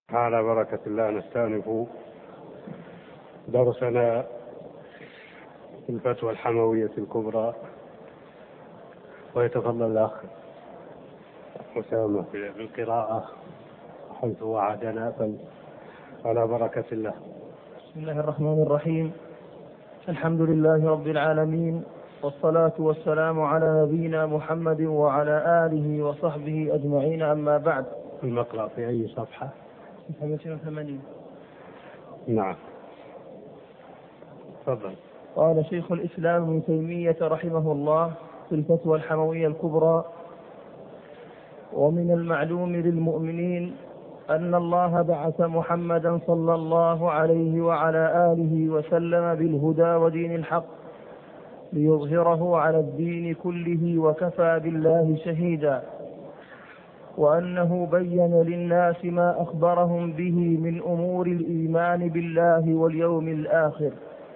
على بركة الله نستأنف درسنا في الفتوى الحموية الكبرى، ويتفضل الأخ أسامة بالقراءة حيث وعدنا، على بركة الله. بسم الله الرحمن الرحيم. الحمد لله رب العالمين، والصلاة والسلام على نبينا محمد وعلى آله وصحبه أجمعين، أما بعد. المقرأ في أي صفحة؟ 85. نعم، تفضل. قال شيخ الإسلام ابن تيمية رحمه الله في الفتوى الحموية الكبرى: ومن المعلوم للمؤمنين أن الله بعث محمدا صلى الله عليه وعلى آله وسلم بالهدى ودين الحق ليظهره على الدين كله، وكفى بالله شهيدا، وأنه بين للناس ما أخبرهم به من أمور الإيمان بالله واليوم الآخر.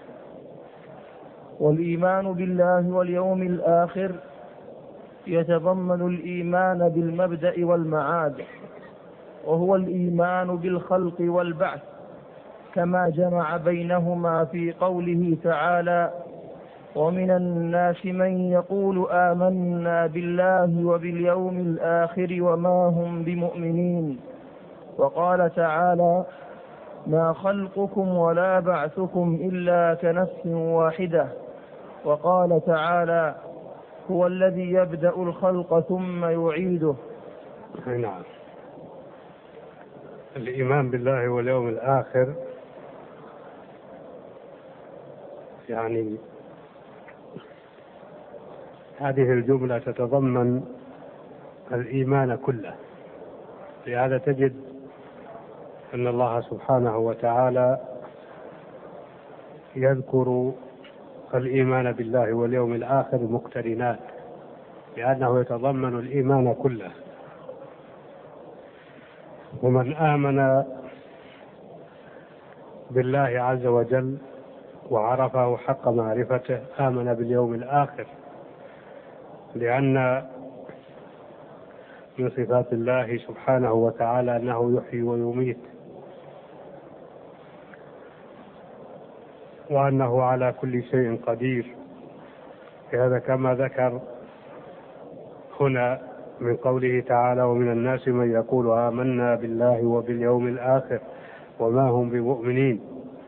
والإيمان بالله واليوم الآخر يتضمن الإيمان بالمبدأ والمعاد، وهو الإيمان بالخلق والبعث، كما جمع بينهما في قوله تعالى: ومن الناس من يقول آمنا بالله وباليوم الآخر وما هم بمؤمنين. وقال تعالى: ما خلقكم ولا بعثكم إلا كنفس واحدة. وقال تعالى: هو الذي يبدأ الخلق ثم يعيده. نعم، الإيمان بالله واليوم الآخر يعني هذه الجملة تتضمن الإيمان كله. لهذا تجد أن الله سبحانه وتعالى يذكر الإيمان بالله واليوم الآخر مقترنات، لأنه يتضمن الإيمان كله. ومن آمن بالله عز وجل وعرفه حق معرفته آمن باليوم الآخر، لأن من صفات الله سبحانه وتعالى أنه يحيي ويميت، وأنه على كل شيء قدير. هذا كما ذكر هنا من قوله تعالى: ومن الناس من يقول آمنا بالله وباليوم الآخر وما هم بمؤمنين.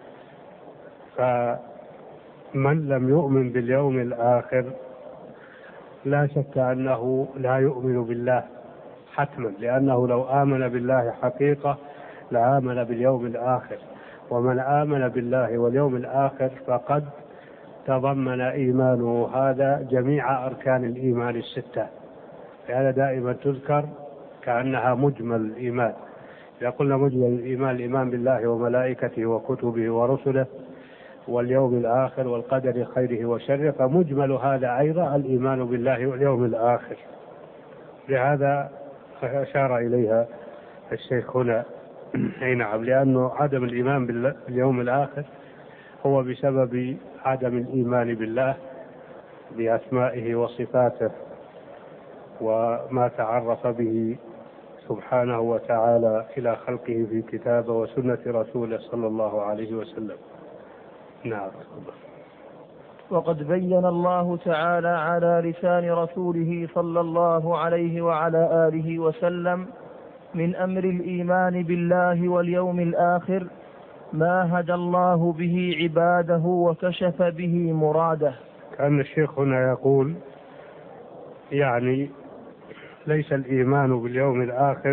فمن لم يؤمن باليوم الآخر لا شك أنه لا يؤمن بالله حتما، لأنه لو آمن بالله حقيقة لآمن باليوم الآخر. ومن آمن بالله واليوم الآخر فقد تضمن إيمانه هذا جميع أركان الإيمان الستة. هذا دائما تذكر كأنها مجمل الإيمان. إذا قلنا مجمل الإيمان: الإيمان بالله وملائكته وكتبه ورسله واليوم الآخر والقدر خيره وشره، فمجمل هذا أيضا الإيمان بالله واليوم الآخر. لهذا أشار إليها الشيخ هنا. أي نعم، لأنه عدم الإيمان باليوم الآخر هو بسبب عدم الإيمان بالله بأسمائه وصفاته وما تعرف به سبحانه وتعالى إلى خلقه في كتابه وسنة رسوله صلى الله عليه وسلم. نعم. وقد بين الله تعالى على لسان رسوله صلى الله عليه وعلى آله وسلم من أمر الإيمان بالله واليوم الآخر ما هدى الله به عباده وكشف به مراده. كأن الشيخ هنا يقول يعني ليس الإيمان باليوم الآخر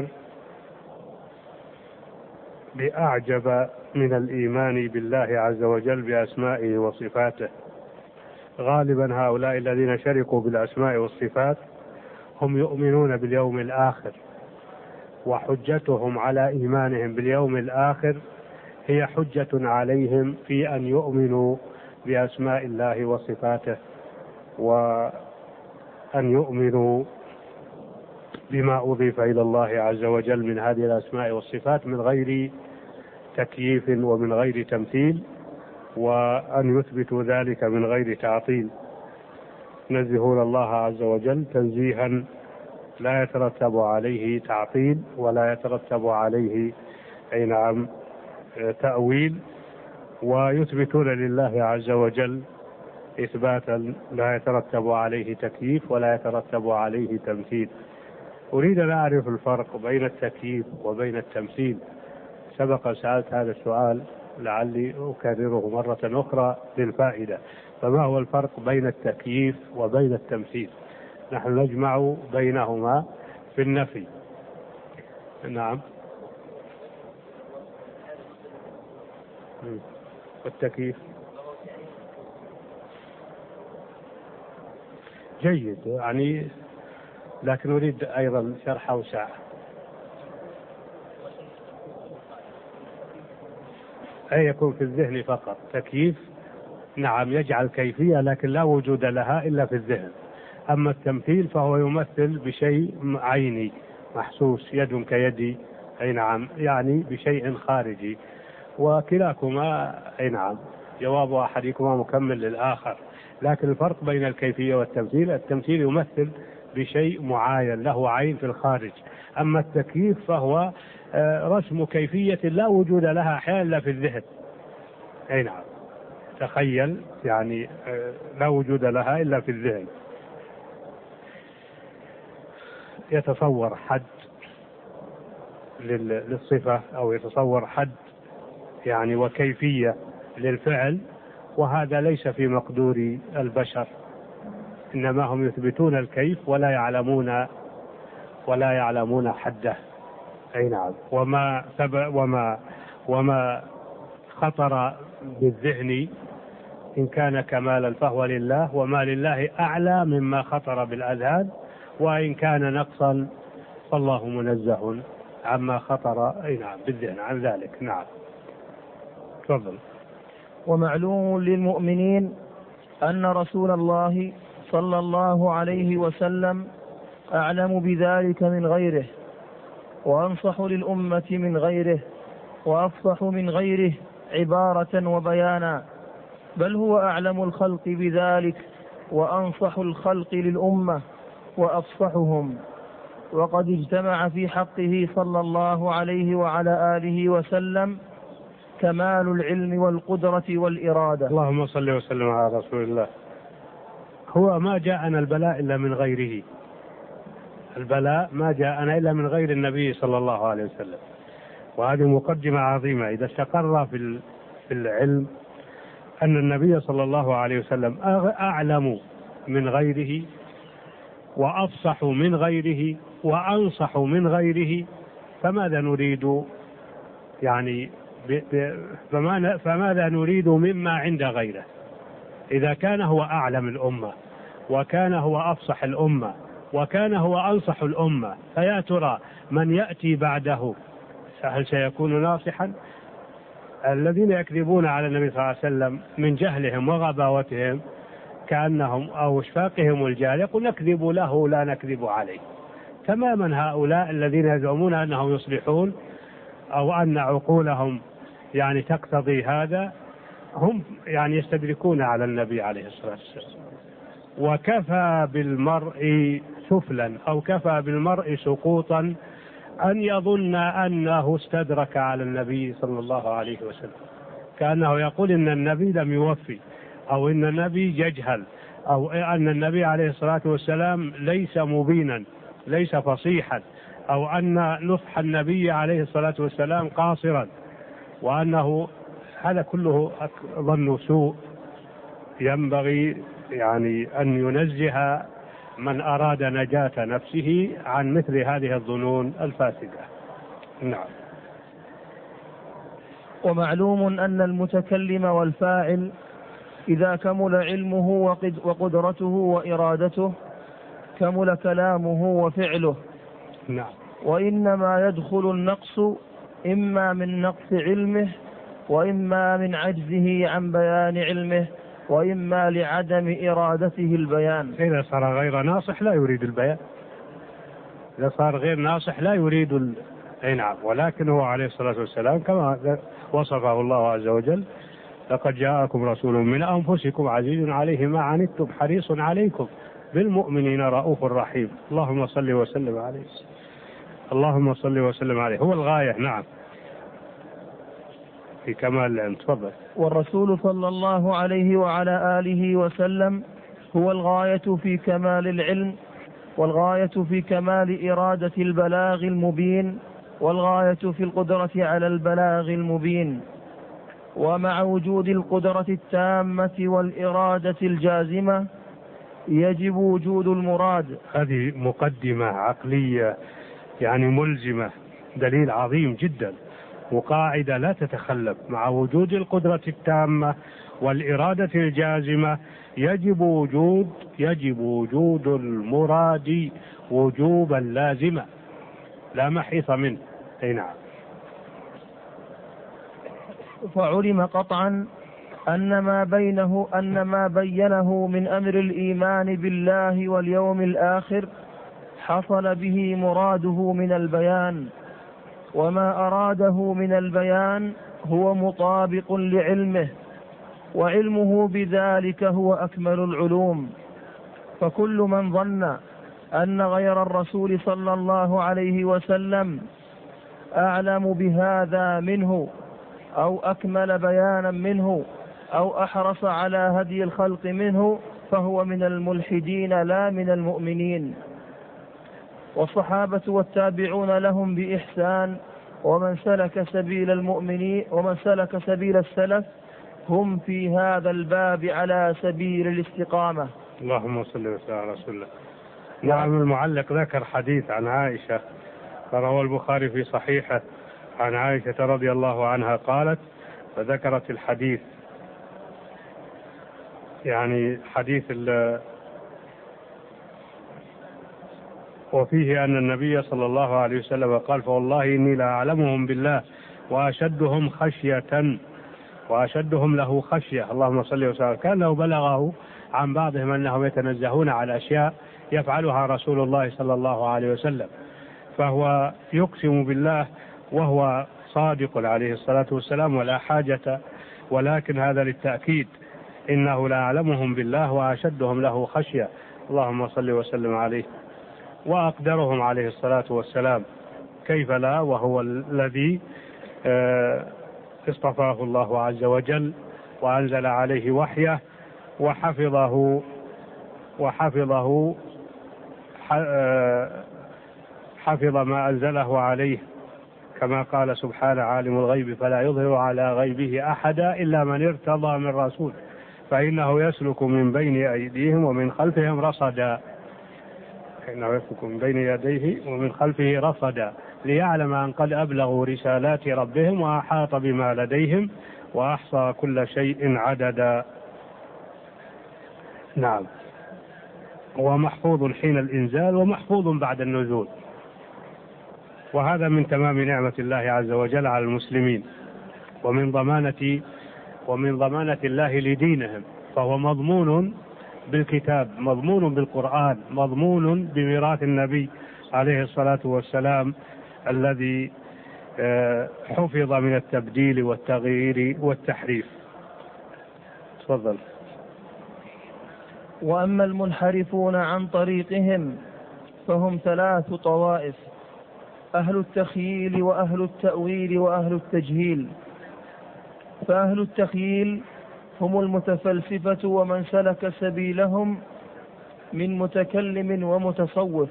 بأعجب من الإيمان بالله عز وجل بأسمائه وصفاته. غالبا هؤلاء الذين شركوا بالأسماء والصفات هم يؤمنون باليوم الآخر، وحجتهم على إيمانهم باليوم الآخر هي حجة عليهم في أن يؤمنوا بأسماء الله وصفاته، وأن يؤمنوا بما أضيف إلى الله عز وجل من هذه الأسماء والصفات من غير تكييف ومن غير تمثيل، وأن يثبتوا ذلك من غير تعطيل. ينزهون الله عز وجل تنزيها لا يترتب عليه تعطيل ولا يترتب عليه أي نعم تأويل، ويثبتون لله عز وجل إثباتا لا يترتب عليه تكييف ولا يترتب عليه تمثيل. أريد أن أعرف الفرق بين التكييف وبين التمثيل. سبق سألت هذا السؤال، لعلي أكرره مرة أخرى للفائدة. فما هو الفرق بين التكييف وبين التمثيل؟ نحن نجمع بينهما في النفي. نعم. والتكييف جيد يعني، لكن أريد أيضا شرح أوسع. أي يكون في الذهن فقط. تكييف نعم يجعل كيفية لكن لا وجود لها إلا في الذهن. أما التمثيل فهو يمثل بشيء عيني محسوس، يد كيدي، أي نعم، يعني بشيء خارجي. وكلاكما أي نعم جواب أحدكما مكمل للآخر. لكن الفرق بين الكيفية والتمثيل، التمثيل يمثل بشيء معين له عين في الخارج. أما التكييف فهو رسم كيفية لا وجود لها أحيانا إلا في الذهن. أي نعم، تخيل يعني لا وجود لها إلا في الذهن. يتصور حد للصفة أو يتصور حد يعني وكيفية للفعل، وهذا ليس في مقدور البشر، إنما هم يثبتون الكيف ولا يعلمون حده. أي نعم. وما خطر بالذهن إن كان كمالا فهو لله، وما لله أعلى مما خطر بالأذهان، وإن كان نقصا فالله منزه عما خطر أي نعم بالذهن عن ذلك. نعم تفضل. ومعلوم للمؤمنين أن رسول الله صلى الله عليه وسلم أعلم بذلك من غيره، وأنصح للأمة من غيره، وأفصح من غيره عبارة وبيانا، بل هو أعلم الخلق بذلك وأنصح الخلق للأمة وأفصحهم. وقد اجتمع في حقه صلى الله عليه وعلى آله وسلم كمال العلم والقدرة والإرادة. اللهم صل وسلم على رسول الله. هو ما جاءنا البلاء إلا من غيره، البلاء ما جاءنا إلا من غير النبي صلى الله عليه وسلم. وهذه مقدمة عظيمة. إذا استقر في العلم أن النبي صلى الله عليه وسلم أعلم من غيره وأفصح من غيره وأنصح من غيره، فماذا نريد يعني فماذا نريد مما عند غيره؟ إذا كان هو أعلم الأمة وكان هو أفصح الأمة وكان هو أنصح الأمة، فيا ترى من يأتي بعده هل سيكون ناصحا؟ الذين يكذبون على النبي صلى الله عليه وسلم من جهلهم وغباوتهم كأنهم أو اشفاقهم الجهل يقول نكذب له لا نكذب عليه. تماما هؤلاء الذين يزعمون أنهم يصلحون أو أن عقولهم يعني تقتضي هذا، هم يعني يستدركون على النبي عليه الصلاة والسلام. وكفى بالمرء سفلا أو كفى بالمرء سقوطا أن يظن أنه استدرك على النبي صلى الله عليه وسلم، كأنه يقول إن النبي لم يوفي، أو إن النبي يجهل، أو أن النبي عليه الصلاة والسلام ليس مبينا ليس فصيحا، أو أن نصح النبي عليه الصلاة والسلام قاصرا، وأنه هذا كله ظن سوء. ينبغي يعني أن ينزه من أراد نجاة نفسه عن مثل هذه الظنون الفاسدة. نعم. ومعلوم أن المتكلم والفاعل إذا كمل علمه وقدرته وإرادته كمل كلامه وفعله. نعم. وإنما يدخل النقص إما من نقص علمه، وإما من عجزه عن بيان علمه، وإما لعدم إرادته البيان. إذا صار غير ناصح لا يريد البيان، إذا صار غير ناصح لا يريد أي نعم. ولكن هو عليه الصلاة والسلام كما وصفه الله عز وجل لقد جاءكم رسول من أنفسكم عزيز عليه ما عنتم حريص عليكم بالمؤمنين رؤوف رحيم. اللهم صل وسلم عليه، اللهم صل وسلم عليه، هو الغاية. نعم. في كمال العلم. تفضل. والرسول صلى الله عليه وعلى آله وسلم هو الغاية في كمال العلم، والغاية في كمال إرادة البلاغ المبين، والغاية في القدرة على البلاغ المبين. ومع وجود القدرة التامة والإرادة الجازمة يجب وجود المراد. هذه مقدمة عقلية يعني ملزمة، دليل عظيم جدا وقاعدة لا تتخلف. مع وجود القدرة التامة والإرادة الجازمة يجب وجود المراد وجوبا لازما لا محيص منه. أي نعم. فعلم قطعا أن ما بينه من أمر الإيمان بالله واليوم الآخر حصل به مراده من البيان، وما أراده من البيان هو مطابق لعلمه، وعلمه بذلك هو أكمل العلوم. فكل من ظن أن غير الرسول صلى الله عليه وسلم أعلم بهذا منه أو أكمل بيانا منه أو أحرص على هدي الخلق منه فهو من الملحدين لا من المؤمنين. والصحابة والتابعون لهم بإحسان ومن سلك سبيل المؤمنين ومن سلك سبيل السلف هم في هذا الباب على سبيل الاستقامة. اللهم صل وسلم على رسول الله. نعم. المعلق ذكر حديث عن عائشة رواه البخاري في صحيحه عن عائشة رضي الله عنها قالت، فذكرت الحديث يعني حديث وفيه أن النبي صلى الله عليه وسلم قال فوالله إني لا أعلمهم بالله وأشدهم خشية وأشدهم له خشية. اللهم صل وسلم. كأنه بلغه عن بعضهم أنهم يتنزهون على أشياء يفعلها رسول الله صلى الله عليه وسلم، فهو يقسم بالله وهو صادق عليه الصلاة والسلام ولا حاجة، ولكن هذا للتأكيد إنه لا أعلمهم بالله وأشدهم له خشية. اللهم صل وسلم عليه. وأقدرهم عليه الصلاة والسلام كيف لا، وهو الذي اصطفاه الله عز وجل وأنزل عليه وحيه حفظ ما أنزله عليه، كما قال سبحانه عالم الغيب فلا يظهر على غيبه أحدا إلا من ارتضى من رسول فإنه يسلك من بين أيديهم ومن خلفهم رصدا، فإنه يسلك من بين يديه ومن خلفه رصدا ليعلم أن قد أبلغوا رسالات ربهم وأحاط بما لديهم وأحصى كل شيء عددا. نعم. ومحفوظ حين الإنزال ومحفوظ بعد النزول، وهذا من تمام نعمة الله عز وجل على المسلمين ومن ضمانة الله لدينهم، فهو مضمون بالكتاب، مضمون بالقرآن، مضمون بميراث النبي عليه الصلاة والسلام الذي حفظ من التبديل والتغيير والتحريف. تفضل. وأما المنحرفون عن طريقهم فهم 3 طوائف: أهل التخييل وأهل التأويل وأهل التجهيل. فأهل التخييل هم المتفلسفة ومن سلك سبيلهم من متكلم ومتصوف،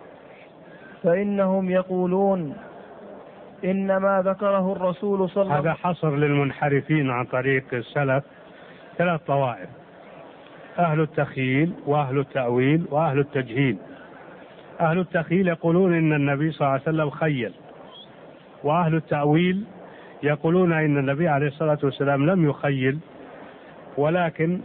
فإنهم يقولون إنما ذكره الرسول صلى الله عليه وسلم. هذا حصر للمنحرفين عن طريق السلف 3 طوائف: أهل التخييل وأهل التأويل وأهل التجهيل. أهل التخييل يقولون إن النبي صلى الله عليه وسلم خيل، وأهل التأويل يقولون إن النبي عليه الصلاة والسلام لم يخيل ولكن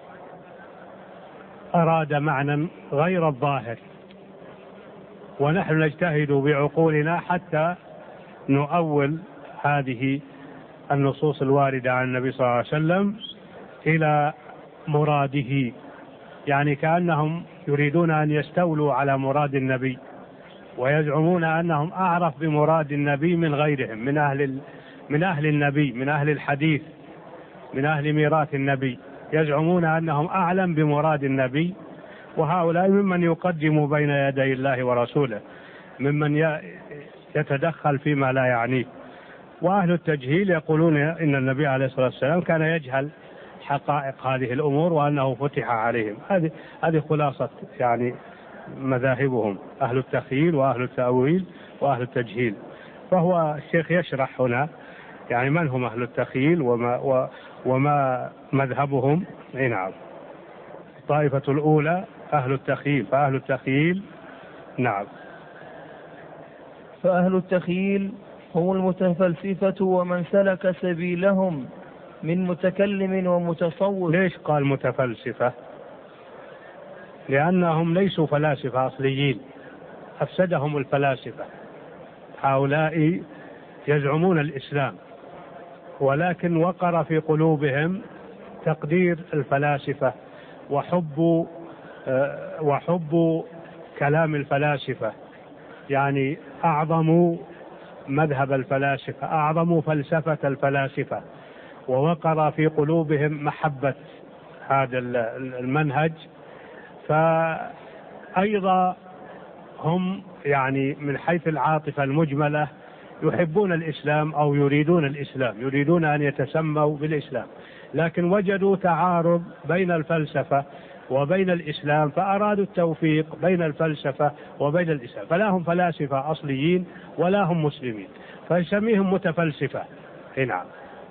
أراد معنى غير الظاهر، ونحن نجتهد بعقولنا حتى نؤول هذه النصوص الواردة عن النبي صلى الله عليه وسلم إلى مراده، يعني كأنهم يريدون أن يستولوا على مراد النبي، ويزعمون أنهم أعرف بمراد النبي من غيرهم من أهل النبي، من أهل الحديث، من أهل ميراث النبي، يزعمون أنهم أعلم بمراد النبي. وهؤلاء ممن يقدم بين يدي الله ورسوله، ممن يتدخل فيما لا يعنيه. وأهل التجهيل يقولون إن النبي عليه الصلاة والسلام كان يجهل حقائق هذه الأمور وأنه فتح عليهم. هذه خلاصة يعني مذاهبهم، أهل التخييل وأهل التأويل وأهل التجهيل. فهو الشيخ يشرح هنا يعني من هم أهل التخييل وما مذهبهم. نعم. الطائفة الأولى أهل التخييل. فأهل التخييل نعم. فأهل التخييل هم المتفلسفة ومن سلك سبيلهم من متكلم ومتصوف. ليش قال متفلسفة؟ لأنهم ليسوا فلاسفة أصليين، أفسدهم الفلاسفة. هؤلاء يزعمون الإسلام ولكن وقر في قلوبهم تقدير الفلاسفة وحب كلام الفلاسفة، يعني أعظموا مذهب الفلاسفة، أعظموا فلسفة الفلاسفة، ووقر في قلوبهم محبة هذا المنهج. فأيضا هم يعني من حيث العاطفة المجملة يحبون الإسلام أو يريدون الإسلام، يريدون أن يتسموا بالإسلام، لكن وجدوا تعارض بين الفلسفة وبين الإسلام فأرادوا التوفيق بين الفلسفة وبين الإسلام، فلا هم فلاسفة أصليين ولا هم مسلمين، فنسميهم متفلسفة. نعم.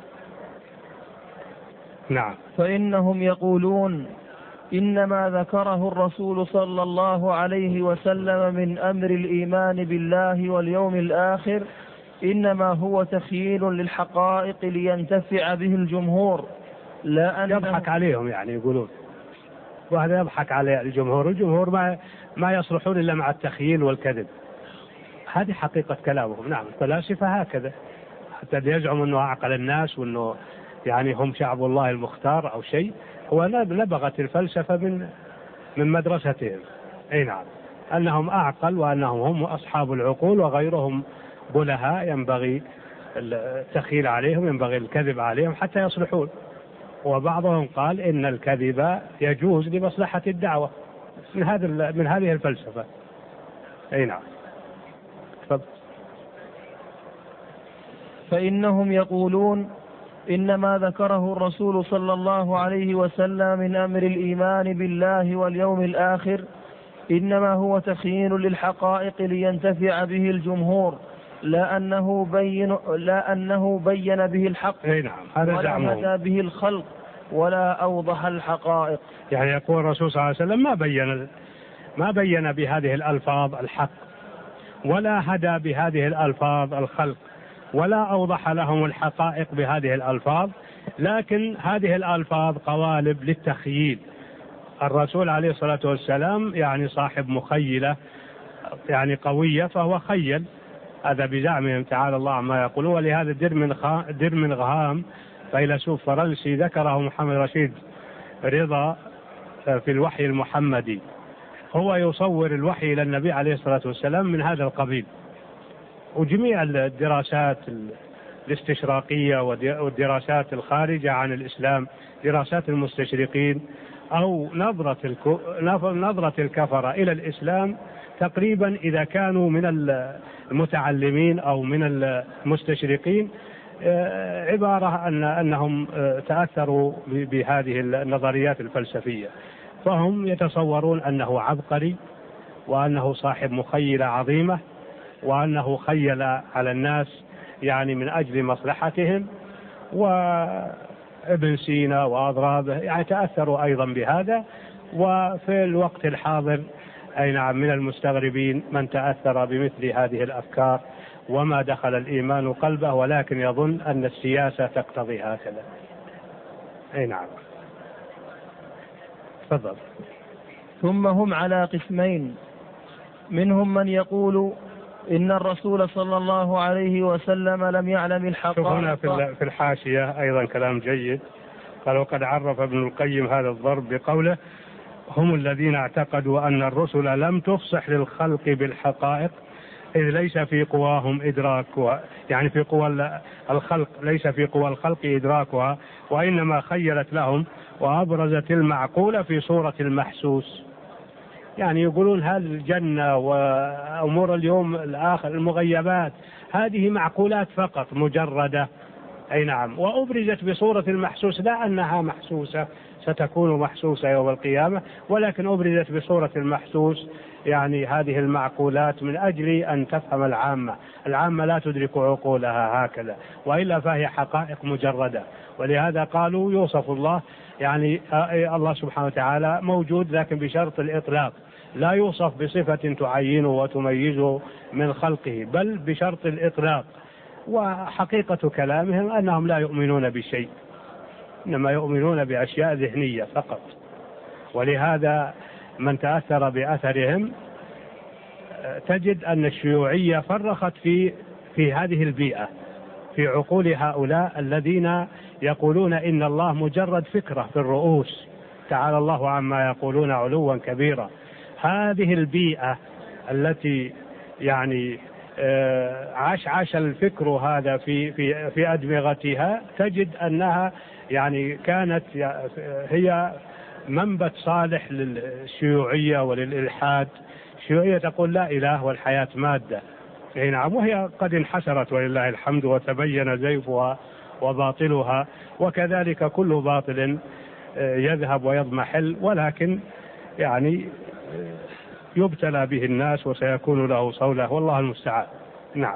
نعم. فإنهم يقولون إنما ذكره الرسول صلى الله عليه وسلم من أمر الإيمان بالله واليوم الآخر إنما هو تخييل للحقائق لينتفع به الجمهور، لا أنه يضحك عليهم، يعني يقولون، وهذا يضحك على الجمهور ما يصلحون إلا مع التخييل والكذب. هذه حقيقة كلامهم. نعم. الفلاسفة هكذا، حتى يزعم أنه أعقل الناس وأنه يعني هم شعب الله المختار أو شيء، هو نبغت الفلسفة من مدرستهم. أي نعم. أنهم أعقل وأنهم هم أصحاب العقول وغيرهم بلهاء، ينبغي التخيل عليهم، ينبغي الكذب عليهم حتى يصلحون. وبعضهم قال إن الكذب يجوز لمصلحة الدعوة من هذه الفلسفة. أي نعم. فإنهم يقولون إنما ذكره الرسول صلى الله عليه وسلم من أمر الإيمان بالله واليوم الآخر إنما هو تخييل للحقائق لينتفع به الجمهور، لا أنه بين به الحق ولا هدى به الخلق ولا أوضح الحقائق. يعني يقول الرسول صلى الله عليه وسلم ما بين بهذه الألفاظ الحق ولا هدى بهذه الألفاظ الخلق ولا أوضح لهم الحقائق بهذه الألفاظ، لكن هذه الألفاظ قوالب للتخييل. الرسول عليه الصلاة والسلام يعني صاحب مخيلة يعني قوية، فهو خيل، هذا بزعمهم تعالى الله عما يقولون. ولهذا ديرمنغهام فيلسوف فرنسي ذكره محمد رشيد رضا في الوحي المحمدي، هو يصور الوحي إلى النبي عليه الصلاة والسلام من هذا القبيل. وجميع الدراسات الاستشراقية والدراسات الخارجة عن الإسلام، دراسات المستشرقين أو نظرة الكفرة إلى الإسلام، تقريبا إذا كانوا من المتعلمين أو من المستشرقين عبارة أنهم تأثروا بهذه النظريات الفلسفية، فهم يتصورون أنه عبقري وأنه صاحب مخيلة عظيمة وأنه خيل على الناس يعني من أجل مصلحتهم. وابن سينا وأضرابه يعني تأثروا أيضا بهذا. وفي الوقت الحاضر أي نعم من المستغربين من تأثر بمثل هذه الأفكار وما دخل الإيمان قلبه، ولكن يظن أن السياسة تقتضي هكذا. أي نعم. تفضل. ثم هم على قسمين، منهم من يقول إن الرسول صلى الله عليه وسلم لم يعلم الحقائق. هنا في الحاشية أيضا كلام جيد، قال وقد عرف ابن القيم هذا الضرب بقوله هم الذين اعتقدوا أن الرسل لم تفصح للخلق بالحقائق إذ ليس في قواهم إدراكها، يعني في قوى الخلق ليس في قوى الخلق إدراكها، وإنما خيلت لهم وأبرزت المعقول في صورة المحسوس. يعني يقولون هذه الجنة وأمور اليوم الآخر المغيبات هذه معقولات فقط مجردة. أي نعم. وأبرزت بصورة المحسوس، لا أنها محسوسة، ستكون محسوسة يوم القيامة، ولكن أبرزت بصورة المحسوس، يعني هذه المعقولات من أجل أن تفهم العامة لا تدرك عقولها هكذا، وإلا فهي حقائق مجردة. ولهذا قالوا يوصف الله، يعني الله سبحانه وتعالى موجود لكن بشرط الإطلاق، لا يوصف بصفة تعينه وتميزه من خلقه، بل بشرط الإطلاق. وحقيقة كلامهم أنهم لا يؤمنون بشيء، إنما يؤمنون بأشياء ذهنية فقط. ولهذا من تأثر بأثرهم تجد أن الشيوعية فرخت في هذه البيئة، في عقول هؤلاء الذين يقولون إن الله مجرد فكرة في الرؤوس، تعالى الله عما يقولون علوا كبيرا. هذه البيئة التي يعني عاش الفكر هذا في أدمغتها، تجد أنها يعني كانت هي منبت صالح للشيوعية وللإلحاد. الشيوعية تقول لا إله والحياة مادة. نعم. وهي قد انحسرت ولله الحمد وتبين زيفها وباطلها، وكذلك كل باطل يذهب ويضمحل، ولكن يعني يبتلى به الناس وسيكون له صولة، والله المستعان. نعم.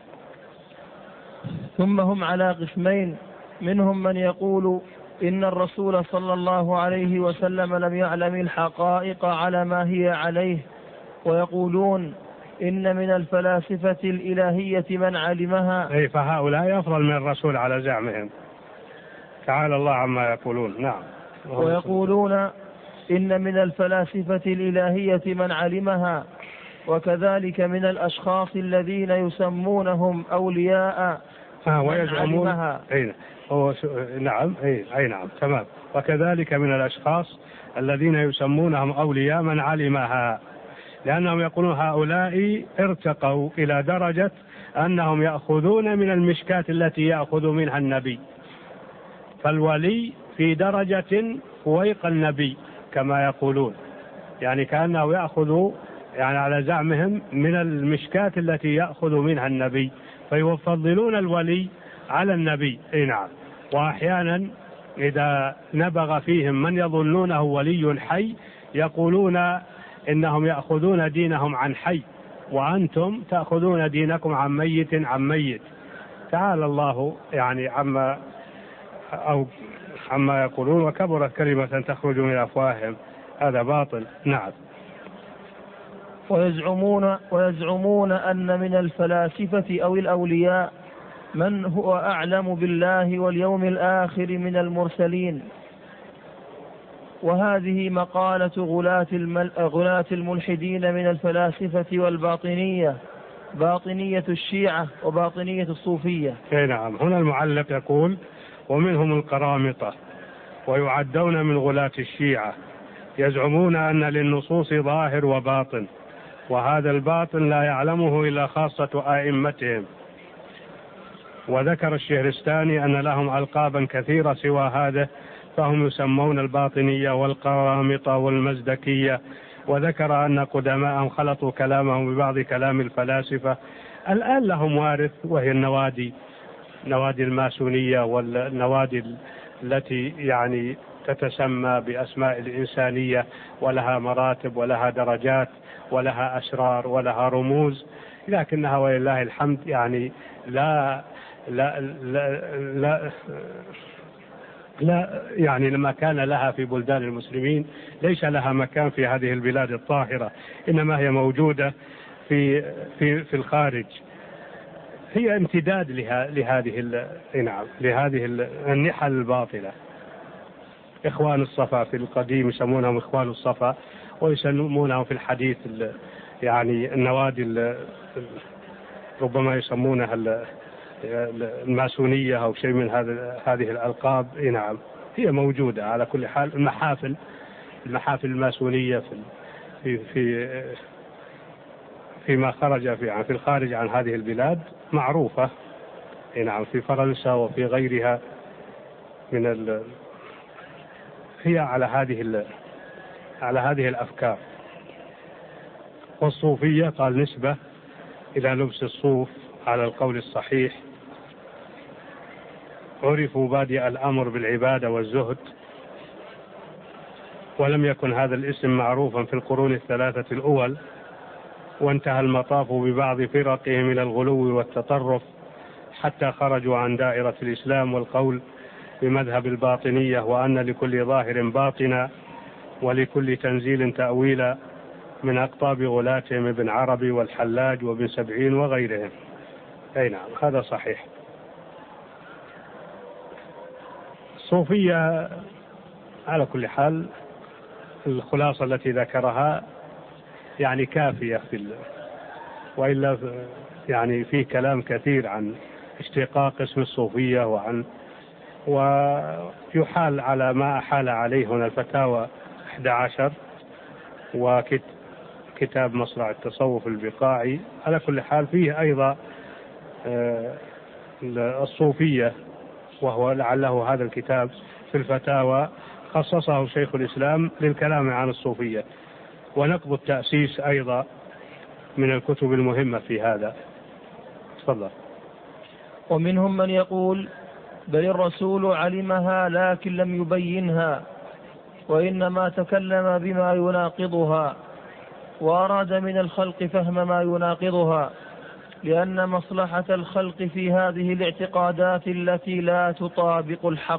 ثم هم على قسمين، منهم من يقول إن الرسول صلى الله عليه وسلم لم يعلم الحقائق على ما هي عليه، ويقولون إن من الفلاسفة الإلهية من علمها. فهؤلاء أفضل من الرسول على زعمهم، تعالى الله عما يقولون. نعم. ويقولون إن من الفلاسفة الإلهية من علمها، وكذلك من الأشخاص الذين يسمونهم أولياء ويزعمون. نعم. أي نعم. تمام. وكذلك من الأشخاص الذين يسمونهم أولياء من علمها، لأنهم يقولون هؤلاء ارتقوا إلى درجة أنهم يأخذون من المشكاة التي يأخذ منها النبي، فالولي في درجة فوق النبي كما يقولون، يعني كأنه يأخذ يعني على زعمهم من المشكاة التي يأخذ منها النبي، فيفضلون الولي على النبي. نعم. وأحيانا إذا نبغ فيهم من يظنونه ولي حي يقولون إنهم يأخذون دينهم عن حي، وأنتم تأخذون دينكم عن ميت. تعالى الله يعني عما يقولون، وكبرت كلمة تخرج من أفواههم، هذا باطل. نعم. ويزعمون أن من الفلاسفة أو الأولياء من هو أعلم بالله واليوم الآخر من المرسلين. وهذه مقالة غلاة الملحدين من الفلاسفة والباطنية، باطنية الشيعة وباطنية الصوفية. نعم. هنا المعلق يقول ومنهم القرامطة، ويعدون من غلاة الشيعة، يزعمون أن للنصوص ظاهر وباطن، وهذا الباطن لا يعلمه إلا خاصة أئمتهم. وذكر الشهرستاني أن لهم ألقابا كثيرة سوى هذا، فهم يسمون الباطنية والقرامطة والمزدكية. وذكر أن قدماءهم خلطوا كلامهم ببعض كلام الفلاسفة. الآن لهم وارث، وهي نوادي الماسونية والنوادي التي يعني تتسمى بأسماء الإنسانية، ولها مراتب ولها درجات ولها أسرار ولها رموز، لكنها ولله الحمد يعني لا يعني لما كان لها في بلدان المسلمين ليس لها مكان في هذه البلاد الطاهرة، إنما هي موجودة في الخارج. هي امتداد لهذه النحل الباطلة. إخوان الصفا في القديم يسمونهم إخوان الصفا، ويسمونهم في الحديث يعني النوادي ربما يسمونها الماسونية أو شيء من هذه الألقاب. نعم. هي موجودة على كل حال. المحافل الماسونية فيما خرج في الخارج عن هذه البلاد معروفة. نعم. في فرنسا وفي غيرها هي على هذه الأفكار. والصوفية قال نسبة إلى لبس الصوف على القول الصحيح عرفوا بادئ الأمر بالعبادة والزهد، ولم يكن هذا الاسم معروفا في القرون الثلاثة الأول، وانتهى المطاف ببعض فرقهم إلى الغلو والتطرف حتى خرجوا عن دائرة الإسلام والقول بمذهب الباطنية، وأن لكل ظاهر باطنا ولكل تنزيل تأويلا، من أقطاب غلاتهم ابن عربي والحلاج وابن سبعين وغيرهم. أي نعم، هذا صحيح. الصوفية على كل حال الخلاصة التي ذكرها يعني كافية وإلا يعني فيه كلام كثير عن اشتقاق اسم الصوفية ويحال على ما أحال عليه هنا الفتاوى 11 وكتاب مصرع التصوف البقاعي. على كل حال فيه أيضا الصوفية، وهو لعله هذا الكتاب في الفتاوى خصصه شيخ الإسلام للكلام عن الصوفية. ونقض التأسيس أيضا من الكتب المهمة في هذا. تفضل. ومنهم من يقول بل الرسول علمها لكن لم يبينها، وإنما تكلم بما يناقضها، وأراد من الخلق فهم ما يناقضها، لأن مصلحة الخلق في هذه الاعتقادات التي لا تطابق الحق.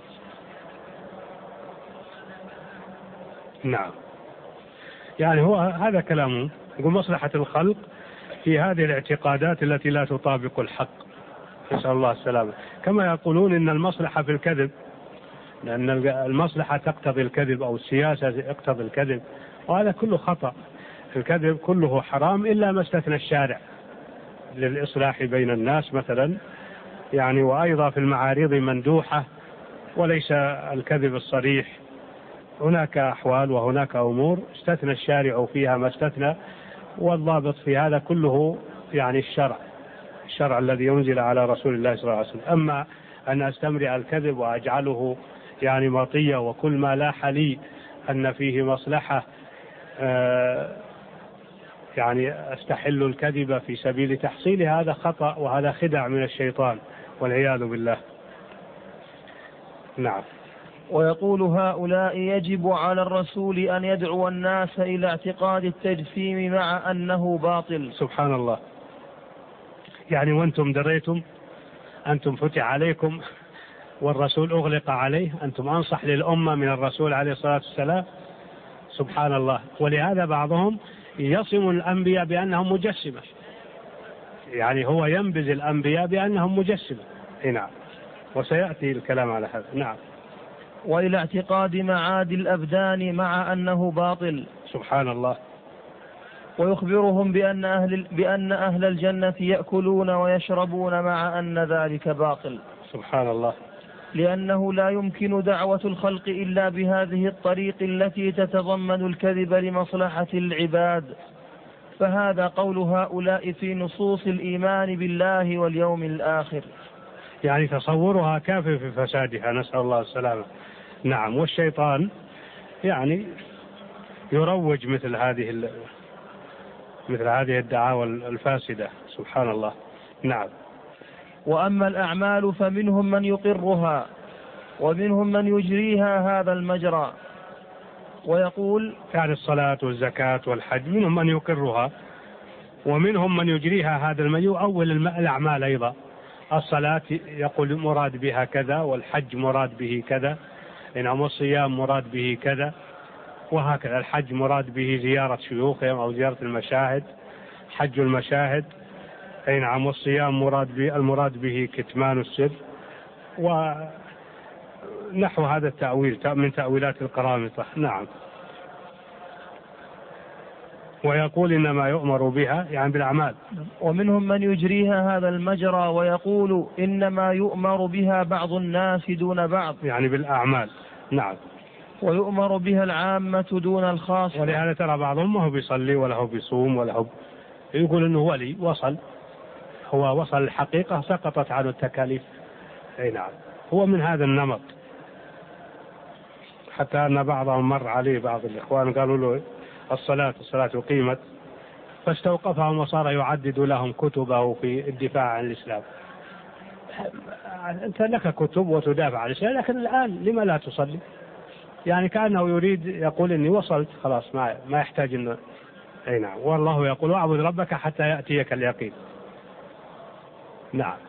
نعم، يعني هو هذا كلامه، يقول مصلحة الخلق في هذه الاعتقادات التي لا تطابق الحق، نسأل الله السلامة. كما يقولون إن المصلحة في الكذب، لأن المصلحة تقتضي الكذب أو السياسة تقتضي الكذب، وهذا كله خطأ. الكذب كله حرام إلا ما استثنى الشارع للإصلاح بين الناس مثلا، يعني وأيضا في المعارض مندوحة وليس الكذب الصريح. هناك أحوال وهناك أمور استثنى الشارع فيها ما استثنى، والضابط في هذا كله يعني الشرع الذي ينزل على رسول الله صلى الله عليه وسلم. أما أن أستمرئ الكذب وأجعله يعني مطية، وكل ما لاح لي أن فيه مصلحة يعني أستحل الكذب في سبيل تحصيل، هذا خطأ وهذا خدع من الشيطان والعياذ بالله. نعم. ويقول هؤلاء يجب على الرسول أن يدعو الناس إلى اعتقاد التجسيم مع أنه باطل. سبحان الله. يعني وأنتم دريتم، أنتم فتح عليكم والرسول أغلق عليه، أنتم أنصح للأمة من الرسول عليه الصلاة والسلام. سبحان الله. ولهذا بعضهم يصم الأنبياء بأنهم مجسمة، يعني هو ينبذ الأنبياء بأنهم مجسمة. نعم، وسيأتي الكلام على هذا. نعم. وإلى اعتقاد معاد الأبدان مع أنه باطل. سبحان الله. ويخبرهم بأن أهل الجنة يأكلون ويشربون مع أن ذلك باطل. سبحان الله. لأنه لا يمكن دعوة الخلق إلا بهذه الطريق التي تتضمن الكذب لمصلحة العباد. فهذا قول هؤلاء في نصوص الإيمان بالله واليوم الآخر. يعني تصورها كافي في فسادها، نسأل الله السلامة. نعم. والشيطان يعني يروج مثل هذه الدعاوى الفاسدة. سبحان الله. نعم. وأما الأعمال فمنهم من يقرها ومنهم من يجريها هذا المجرى، ويقول يعني الصلاة والزكاة والحج منهم من يقرها ومنهم من يجريها هذا المجرى. أول الأعمال أيضا الصلاة يقول مراد بها كذا، والحج مراد به كذا، إنما الصيام مراد به كذا، وهكذا. الحج مراد به زيارة شيوخهم أو زيارة المشاهد، حج المشاهد. أي نعم. والصيام المراد به كتمان السر، ونحو هذا التأويل من تأويلات القرامطة. نعم. ويقول إنما يؤمر بها يعني بالأعمال. ومنهم من يجريها هذا المجرى ويقول إنما يؤمر بها بعض الناس دون بعض، يعني بالأعمال. نعم. ويؤمر بها العامة دون الخاصة. ولهذا ترى بعضهم ما هو بيصلي ولا هو بيصوم ولا هو يقول إنه ولي، هو وصل الحقيقة، سقطت عنه التكاليف. أي نعم. هو من هذا النمط، حتى أن بعضهم مر عليه بعض الإخوان قالوا له الصلاة قيمت، فاستوقفهم وصار يعدد لهم كتبه في الدفاع عن الإسلام. أنت لك كتب وتدافع عن الإسلام، لكن الآن لما لا تصلي؟ يعني كأنه يريد يقول إني وصلت خلاص، ما يحتاج إنه. أي نعم. والله يقول واعبد ربك حتى يأتيك اليقين. نعم.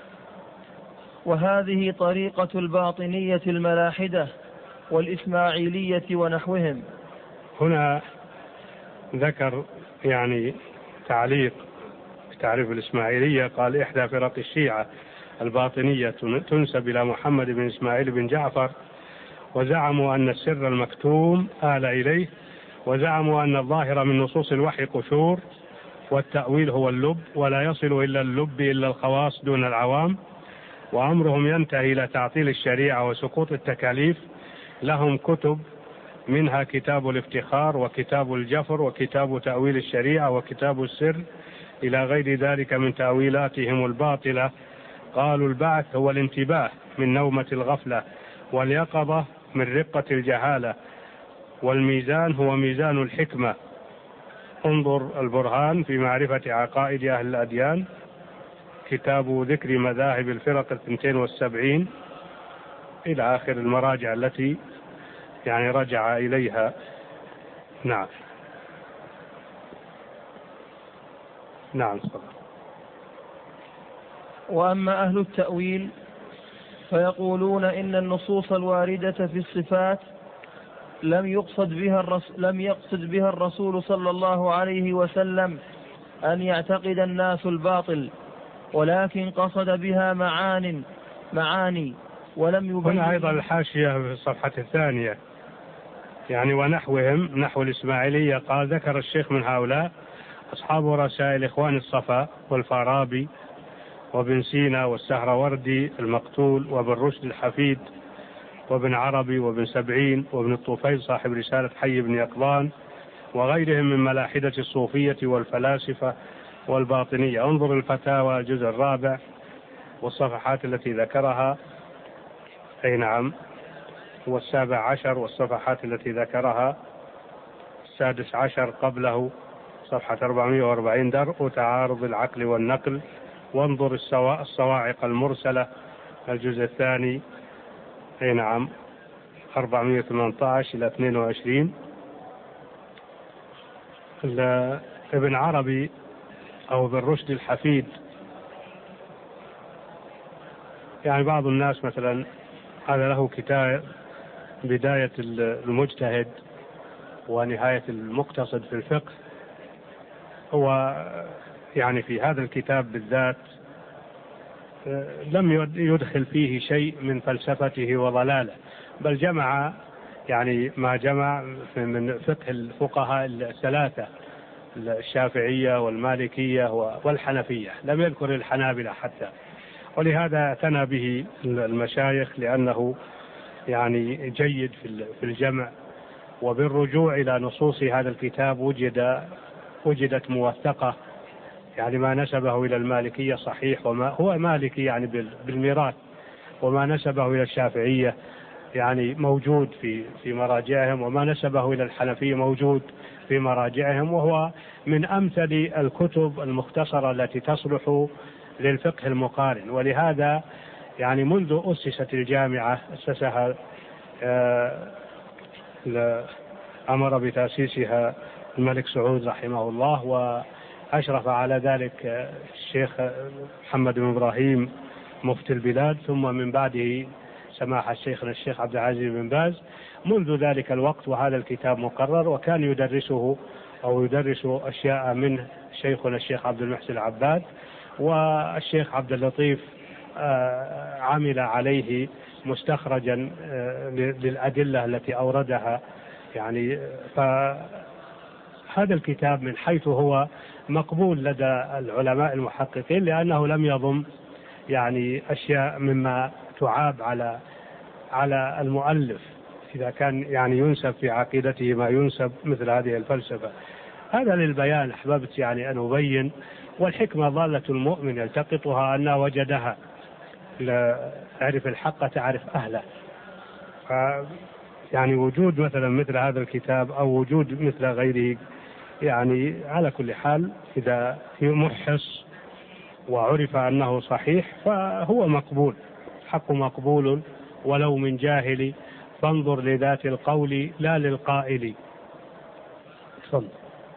وهذه طريقة الباطنية الملاحدة والإسماعيلية ونحوهم. هنا ذكر يعني تعليق تعريف الإسماعيلية، قال: إحدى فرق الشيعة الباطنية تنسب إلى محمد بن إسماعيل بن جعفر، وزعموا أن السر المكتوم آل إليه، وزعموا أن الظاهر من نصوص الوحي قشور، والتأويل هو اللب، ولا يصل إلى اللب إلا الخواص دون العوام، وأمرهم ينتهي إلى تعطيل الشريعة وسقوط التكاليف. لهم كتب منها كتاب الافتخار، وكتاب الجفر، وكتاب تأويل الشريعة، وكتاب السر، إلى غير ذلك من تأويلاتهم الباطلة. قالوا: البعث هو الانتباه من نومة الغفلة، واليقظة من رقة الجهالة، والميزان هو ميزان الحكمة. انظر البرهان في معرفة عقائد أهل الأديان، كتاب ذكر مذاهب الفرق 72، إلى آخر المراجع التي يعني رجع إليها. نعم. نعم. وأما أهل التأويل فيقولون إن النصوص الواردة في الصفات لم يقصد بها الرسول صلى الله عليه وسلم أن يعتقد الناس الباطل، ولكن قصد بها معاني ولم يبين. هنا أيضا الحاشية في الصفحة الثانية يعني ونحوهم، نحو الإسماعيلية، قال: ذكر الشيخ من هؤلاء أصحاب رسائل إخوان الصفا والفارابي وابن سينا والسهروردي المقتول، وابن رشد الحفيد، وابن عربي، وابن سبعين، وابن الطفيل صاحب رسالة حي بن يقظان، وغيرهم من ملاحدة الصوفية والفلاسفة والباطنية. انظر الفتاوى الجزء 4 والصفحات التي ذكرها. أي نعم. و17 والصفحات التي ذكرها. 16 قبله صفحة 440 درء تعارض العقل والنقل. وانظر الصواعق المرسلة الجزء 2. أي نعم. 418 إلى 22. ابن عربي أو ابن رشد الحفيد، يعني بعض الناس مثلا هذا له كتاب بداية المجتهد ونهاية المقتصد في الفقه. هو يعني في هذا الكتاب بالذات لم يدخل فيه شيء من فلسفته وضلاله، بل جمع يعني ما جمع من فقه الفقهاء الثلاثة، الشافعية والمالكية والحنفية، لم يذكر الحنابلة حتى. ولهذا اعتنى به المشايخ لأنه يعني جيد في الجمع. وبالرجوع إلى نصوص هذا الكتاب وجدت موثقة، يعني ما نسبه إلى المالكية صحيح، وما هو مالكي يعني بالميراث، وما نسبه إلى الشافعية يعني موجود في مراجعهم، وما نسبه إلى الحنفية موجود في مراجعهم. وهو من أمثل الكتب المختصرة التي تصلح للفقه المقارن. ولهذا يعني منذ أسست الجامعة، أسسها أمر بتأسيسها الملك سعود رحمه الله، وأشرف على ذلك الشيخ محمد بن إبراهيم مفتي البلاد، ثم من بعده سماحة شيخنا الشيخ عبد العزيز بن باز. منذ ذلك الوقت وهذا الكتاب مقرر، وكان يدرسه أو يدرس أشياء منه شيخنا الشيخ عبد المحسن العباد، والشيخ عبد اللطيف عمل عليه مستخرجا للأدلة التي أوردها. يعني فهذا الكتاب من حيث هو مقبول لدى العلماء المحققين، لأنه لم يضم يعني أشياء مما تعاب على المؤلف إذا كان يعني ينسب في عقيدته ما ينسب مثل هذه الفلسفة. هذا للبيان، أحببت يعني أن أبين. والحكمة ضالة المؤمن يلتقطها أن وجدها، تعرف الحق تعرف أهله. يعني وجود مثلا مثل هذا الكتاب أو وجود مثل غيره يعني على كل حال إذا محص وعرف أنه صحيح فهو مقبول، حق مقبول ولو من جاهل، فانظر لذات القول لا للقائل. صلى.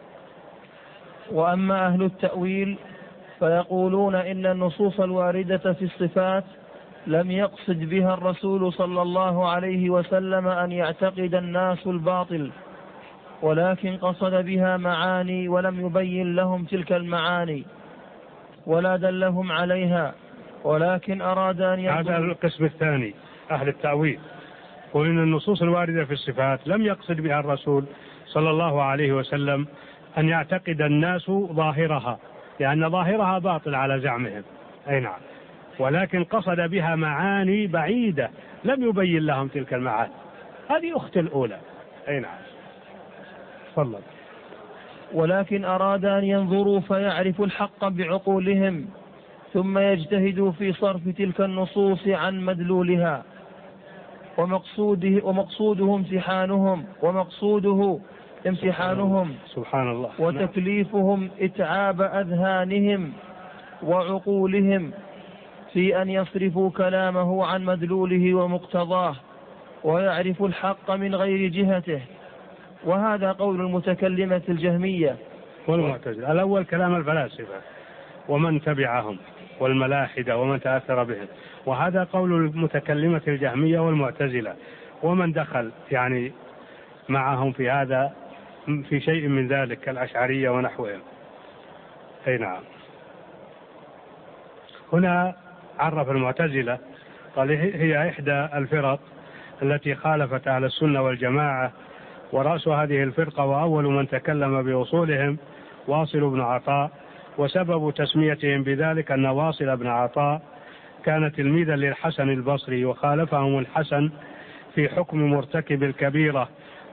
وأما أهل التأويل فيقولون إن النصوص الواردة في الصفات لم يقصد بها الرسول صلى الله عليه وسلم أن يعتقد الناس الباطل، ولكن قصد بها معاني ولم يبين لهم تلك المعاني ولا دلهم عليها، ولكن أراد أن هذا القسم الثاني أهل التأويل، وإن النصوص الواردة في الصفات لم يقصد بها الرسول صلى الله عليه وسلم أن يعتقد الناس ظاهرها، لأن ظاهرها باطل على زعمهم، أي نعم، ولكن قصد بها معاني بعيدة لم يبين لهم تلك المعاني. هذه أخت الأولى، أي نعم. تفضل. ولكن أراد أن ينظروا فيعرفوا الحق بعقولهم ثم يجتهدوا في صرف تلك النصوص عن مدلولها، ومقصوده امتحانهم سبحان الله وتكليفهم إتعاب أذهانهم وعقولهم في أن يصرفوا كلامه عن مدلوله ومقتضاه ويعرفوا الحق من غير جهته. وهذا قول المتكلمة الجهمية والمعتزلة. الأول كلام الفلاسفة ومن تبعهم والملاحدة ومن تأثر بهم، وهذا قول المتكلمة الجهمية والمعتزلة ومن دخل يعني معهم في هذا في شيء من ذلك كالأشعرية ونحوهم، أي نعم. هنا عرف المعتزلة قال هي إحدى الفرق التي خالفت أهل السنة والجماعة، ورأس هذه الفرقة وأول من تكلم بأصولهم واصل بن عطاء، وسبب تسميتهم بذلك أن واصل بن عطاء كان تلميذا للحسن البصري، وخالفهم الحسن في حكم مرتكب الكبيرة،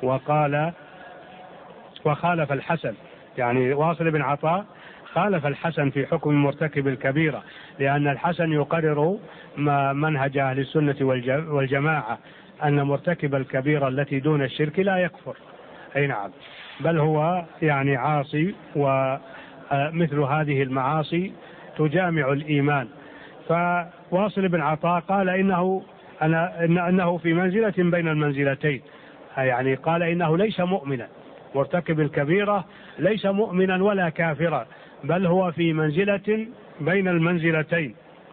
وخالف الحسن، يعني واصل بن عطاء خالف الحسن في حكم مرتكب الكبيرة، لأن الحسن يقرر منهج أهل السنة والجماعة أن مرتكب الكبيرة التي دون الشرك لا يكفر، أي نعم، بل هو يعني عاصي، ومثل هذه المعاصي تجامع الإيمان. فواصل بن عطاء قال إنه في منزلة بين المنزلتين، يعني قال إنه ليس مؤمنا، مرتكب الكبيرة ليس مؤمنا ولا كافرا، بل هو في منزلة بين المنزلتين.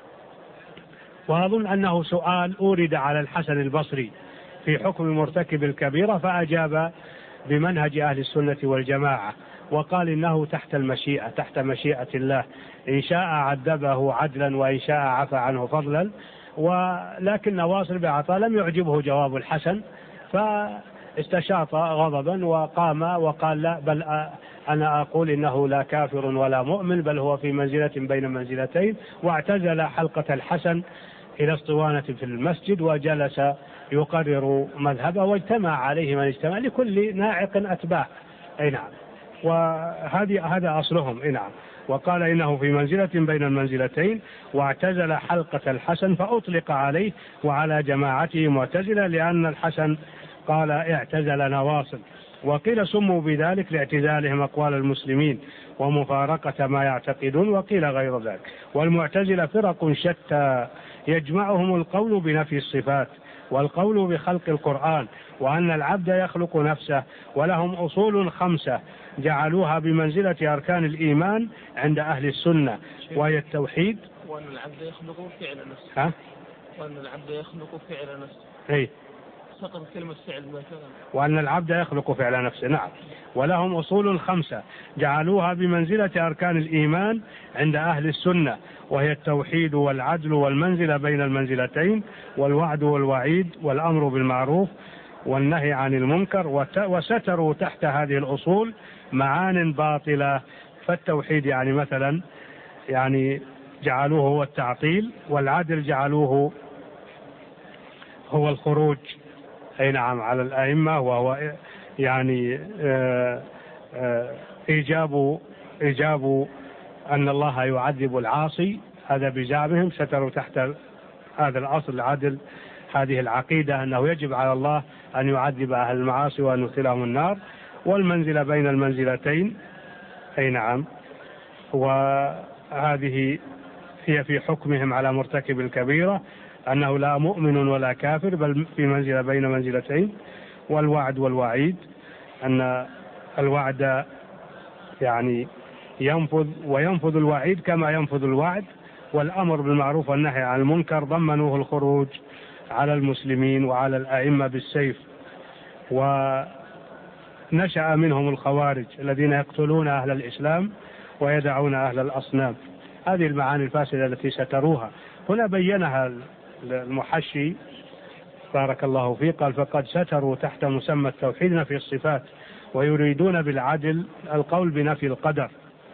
وأظن أنه سؤال أورد على الحسن البصري في حكم مرتكب الكبيرة فأجاب بمنهج أهل السنة والجماعة، وقال إنه تحت المشيئة، تحت مشيئة الله، إن شاء عذبه عدلا وإن شاء عفى عنه فضلا. ولكن واصل بن عطاء لم يعجبه جواب الحسن، فاستشاط غضبا وقام وقال لا، بل أنا أقول إنه لا كافر ولا مؤمن، بل هو في منزلة بين منزلتين، واعتزل حلقة الحسن إلى اسطوانة في المسجد وجلس يقرر مذهبه، واجتمع عليه من اجتمع، لكل ناعق أتباع، أي نعم، هذا أصلهم، أي نعم. وقال إنه في منزلة بين المنزلتين، واعتزل حلقة الحسن فأطلق عليه وعلى جماعته معتزلة، لأن الحسن قال اعتزلنا واصل، وقيل سموا بذلك لاعتزالهم أقوال المسلمين ومفارقة ما يعتقدون، وقيل غير ذلك. والمعتزلة فرق شتى يجمعهم القول بنفي الصفات والقول بخلق القرآن، وأن العبد يخلق نفسه، ولهم أصول 5 جعلوها بمنزلة أركان الإيمان عند أهل السنة، وهي التوحيد، وأن العبد يخلق فعل نفسه، وأن العبد يخلق فعل نفسه، أي سقط كلمة فعل مثلا، وأن العبد يخلق فعل نفسه، نعم. ولهم أصول 5 جعلوها بمنزلة أركان الإيمان عند أهل السنة، وهي التوحيد والعدل والمنزلة بين المنزلتين والوعد والوعيد والأمر بالمعروف والنهي عن المنكر، وستروا تحت هذه الأصول معان باطلة. فالتوحيد يعني مثلا يعني جعلوه هو التعطيل، والعدل جعلوه هو الخروج، أي نعم، على الأئمة، وهو يعني إيجاب أن الله يعذب العاصي، هذا بزعمهم. ستروا تحت هذا الأصل العدل هذه العقيدة أنه يجب على الله أن يعذب أهل المعاصي وأن يدخلهم النار. والمنزلة بين المنزلتين. أي نعم. وهذه هي في حكمهم على مرتكب الكبيرة أنه لا مؤمن ولا كافر، بل في منزلة بين منزلتين. والوعد والوعيد، أن الوعد يعني ينفذ، وينفذ الوعيد كما ينفذ الوعد. والأمر بالمعروف والنهي عن المنكر ضمنوه الخروج على المسلمين وعلى الأئمة بالسيف. ونشأ منهم الخوارج الذين يقتلون أهل الإسلام ويدعون أهل الأصنام. هذه المعاني الفاسدة التي ستروها هنا بينها المحشي بارك الله فيه، قال: فقد ستروا تحت مسمى التوحيد نفي الصفات، ويريدون بالعدل القول بنفي القدر.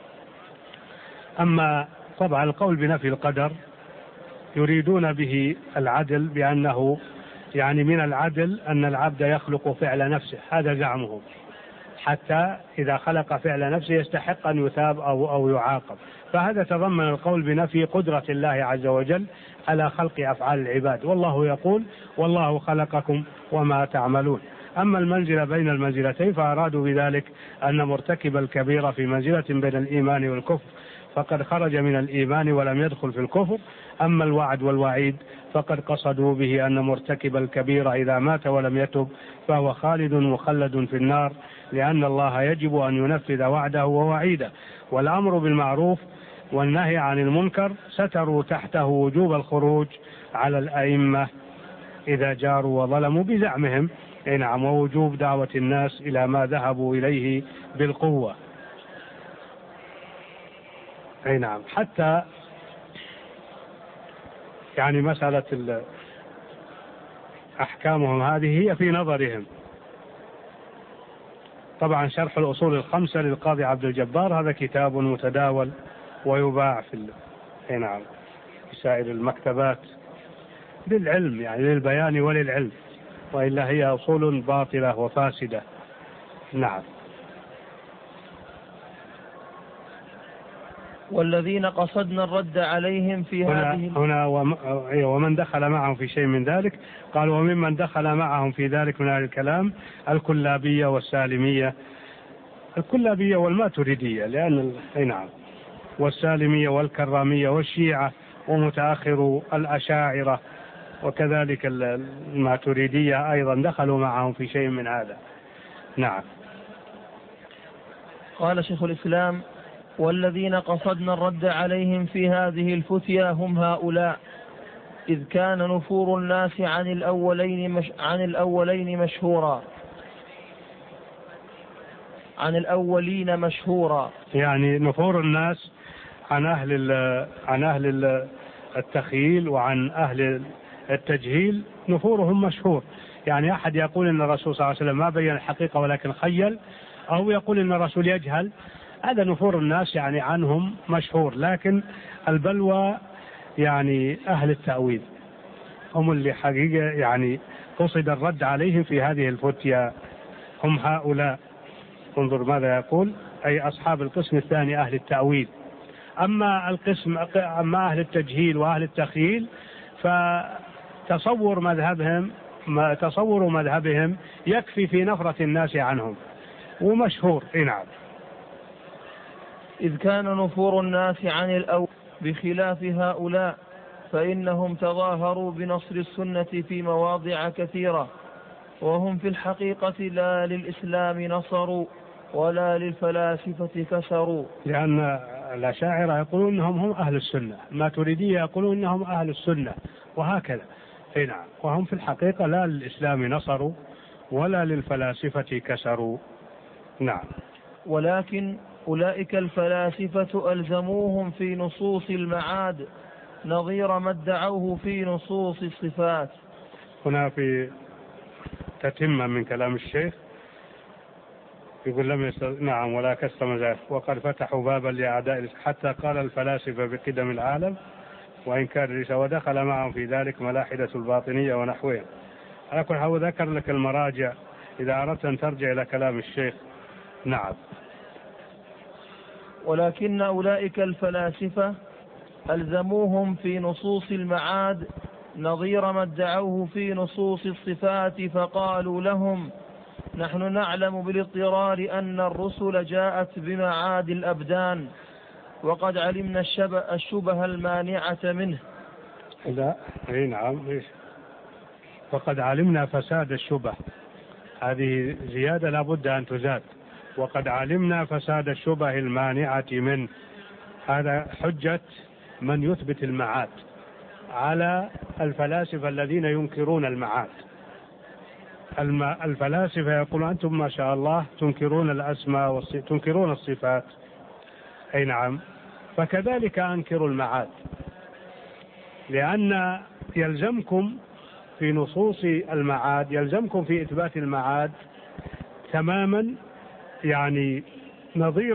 أما طبعا القول بنفي القدر يريدون به العدل، بأنه يعني من العدل أن العبد يخلق فعل نفسه، هذا زعمهم، حتى إذا خلق فعل نفسه يستحق أن يثاب أو يعاقب. فهذا تضمن القول بنفي قدرة الله عز وجل على خلق أفعال العباد، والله يقول: والله خلقكم وما تعملون. أما المنزلة بين المنزلتين فأرادوا بذلك أن مرتكب الكبيرة في منزلة بين الإيمان والكفر، فقد خرج من الإيمان ولم يدخل في الكفر. أما الوعد والوعيد فقد قصدوا به أن مرتكب الكبيرة إذا مات ولم يتب فهو خالد مخلد في النار، لأن الله يجب أن ينفذ وعده ووعيده. والأمر بالمعروف والنهي عن المنكر ستروا تحته وجوب الخروج على الأئمة إذا جاروا وظلموا بزعمهم، نعم، ووجوب دعوة الناس إلى ما ذهبوا إليه بالقوة. أي نعم. حتى يعني مسألة أحكامهم هذه هي في نظرهم. طبعا شرح الأصول الخمسة للقاضي عبد الجبار هذا كتاب متداول ويباع في نعم في سائر المكتبات للعلم، يعني للبيان وللعلم، وإلا هي أصول باطلة وفاسدة. نعم. والذين قصدنا الرد عليهم في هنا ومن دخل معهم في شيء من ذلك، قال: وممن دخل معهم في ذلك من أهل الكلام الكلابية والسالمية، الكلابية والماتريدية، لأن نعم، والسالمية والكرامية والشيعة ومتأخر الأشاعرة، وكذلك الماتريدية أيضا دخلوا معهم في شيء من هذا. نعم. قال شيخ الإسلام: والذين قصدنا الرد عليهم في هذه الفتيا هم هؤلاء، إذ كان نفور الناس عن الأولين مشهورا، يعني نفور الناس عن أهل التخييل وعن أهل التجهيل نفورهم مشهور. يعني أحد يقول إن الرسول صلى الله عليه وسلم ما بين الحقيقة ولكن خيل، أو يقول إن الرسول يجهل، هذا نفور الناس يعني عنهم مشهور. لكن البلوى يعني أهل التأويل هم اللي حقيقة يعني قصد الرد عليهم في هذه الفتيا، هم هؤلاء. انظر ماذا يقول: أي أصحاب القسم الثاني أهل التأويل. أما أهل التجهيل وأهل التخييل فتصور مذهبهم يكفي في نفرة الناس عنهم ومشهور. نعم. إذ كان نفور الناس عن الأول بخلاف هؤلاء، فإنهم تظاهروا بنصر السنة في مواضع كثيرة، وهم في الحقيقة لا للإسلام نصروا ولا للفلاسفة كسروا. لأن الأشاعرة يقولون أنهم هم أهل السنة، الماتريدية يقولون أنهم أهل السنة، وهكذا. نعم. وهم في الحقيقة لا للإسلام نصروا ولا للفلاسفة كسروا. نعم. ولكن أولئك الفلاسفة ألزموهم في نصوص المعاد نظير ما ادعوه في نصوص الصفات. هنا في تتمة من كلام الشيخ يقول: نعم، ولا كسر ذلك، وقد فتحوا بابا لأعداء، حتى قال الفلاسفة بقدم العالم وإنكار الرسالة، ودخل معهم في ذلك ملاحدة الباطنية ونحوهم. على كل حال ذكر لك المراجع إذا أردت أن ترجع إلى كلام الشيخ. نعم. ولكن أولئك الفلاسفة ألزموهم في نصوص المعاد نظير ما ادعوه في نصوص الصفات، فقالوا لهم: نحن نعلم بالاضطرار أن الرسل جاءت بمعاد الأبدان، وقد علمنا الشبه المانعة منه. لا، نعم، وقد علمنا فساد الشبه، هذه زيادة لابد أن تزاد. وقد علمنا فساد الشبه المانعة منه، هذا حجة من يثبت المعاد على الفلاسفة الذين ينكرون المعاد. الفلاسفة يقولون أنتم ما شاء الله تنكرون الأسماء تنكرون الصفات، أي نعم، فكذلك أنكروا المعاد، لأن يلزمكم في نصوص المعاد، يلزمكم في إثبات المعاد تماما، يعني نظير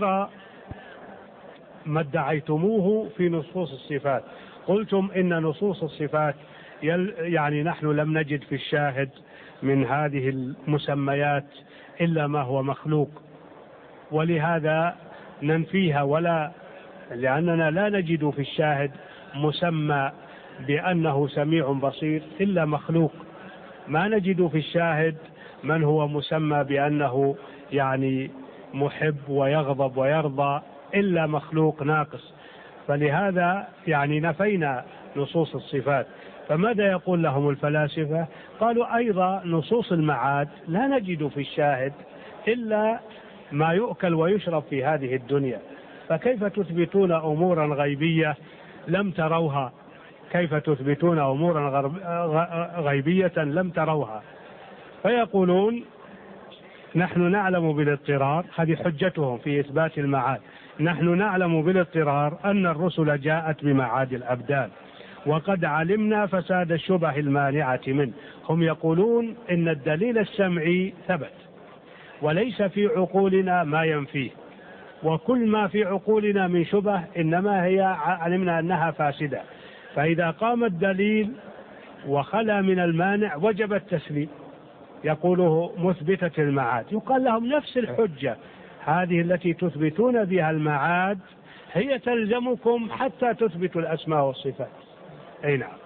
ما ادعيتموه في نصوص الصفات. قلتم إن نصوص الصفات يعني نحن لم نجد في الشاهد من هذه المسميات إلا ما هو مخلوق، ولهذا ننفيها، لأننا لا نجد في الشاهد مسمى بأنه سميع بصير إلا مخلوق، ما نجد في الشاهد من هو مسمى بأنه يعني محب ويغضب ويرضى إلا مخلوق ناقص، فلهذا يعني نفينا نصوص الصفات. فماذا يقول لهم الفلاسفة؟ قالوا أيضا نصوص المعاد لا نجد في الشاهد إلا ما يؤكل ويشرب في هذه الدنيا، فكيف تثبتون أمورا غيبية لم تروها؟ كيف تثبتون أمورا غيبية لم تروها؟ فيقولون نحن نعلم بالاضطرار، هذه حجتهم في إثبات المعاد، نحن نعلم بالاضطرار أن الرسل جاءت بمعاد الأبدان، وقد علمنا فساد الشبه المانعة منه. هم يقولون إن الدليل السمعي ثبت وليس في عقولنا ما ينفيه، وكل ما في عقولنا من شبه إنما هي علمنا أنها فاسدة، فإذا قام الدليل وخلا من المانع وجب التسليم. يقوله مثبتة المعاد، يقال لهم نفس الحجة هذه التي تثبتون بها المعاد هي تلزمكم حتى تثبتوا الأسماء والصفات. أي نعم.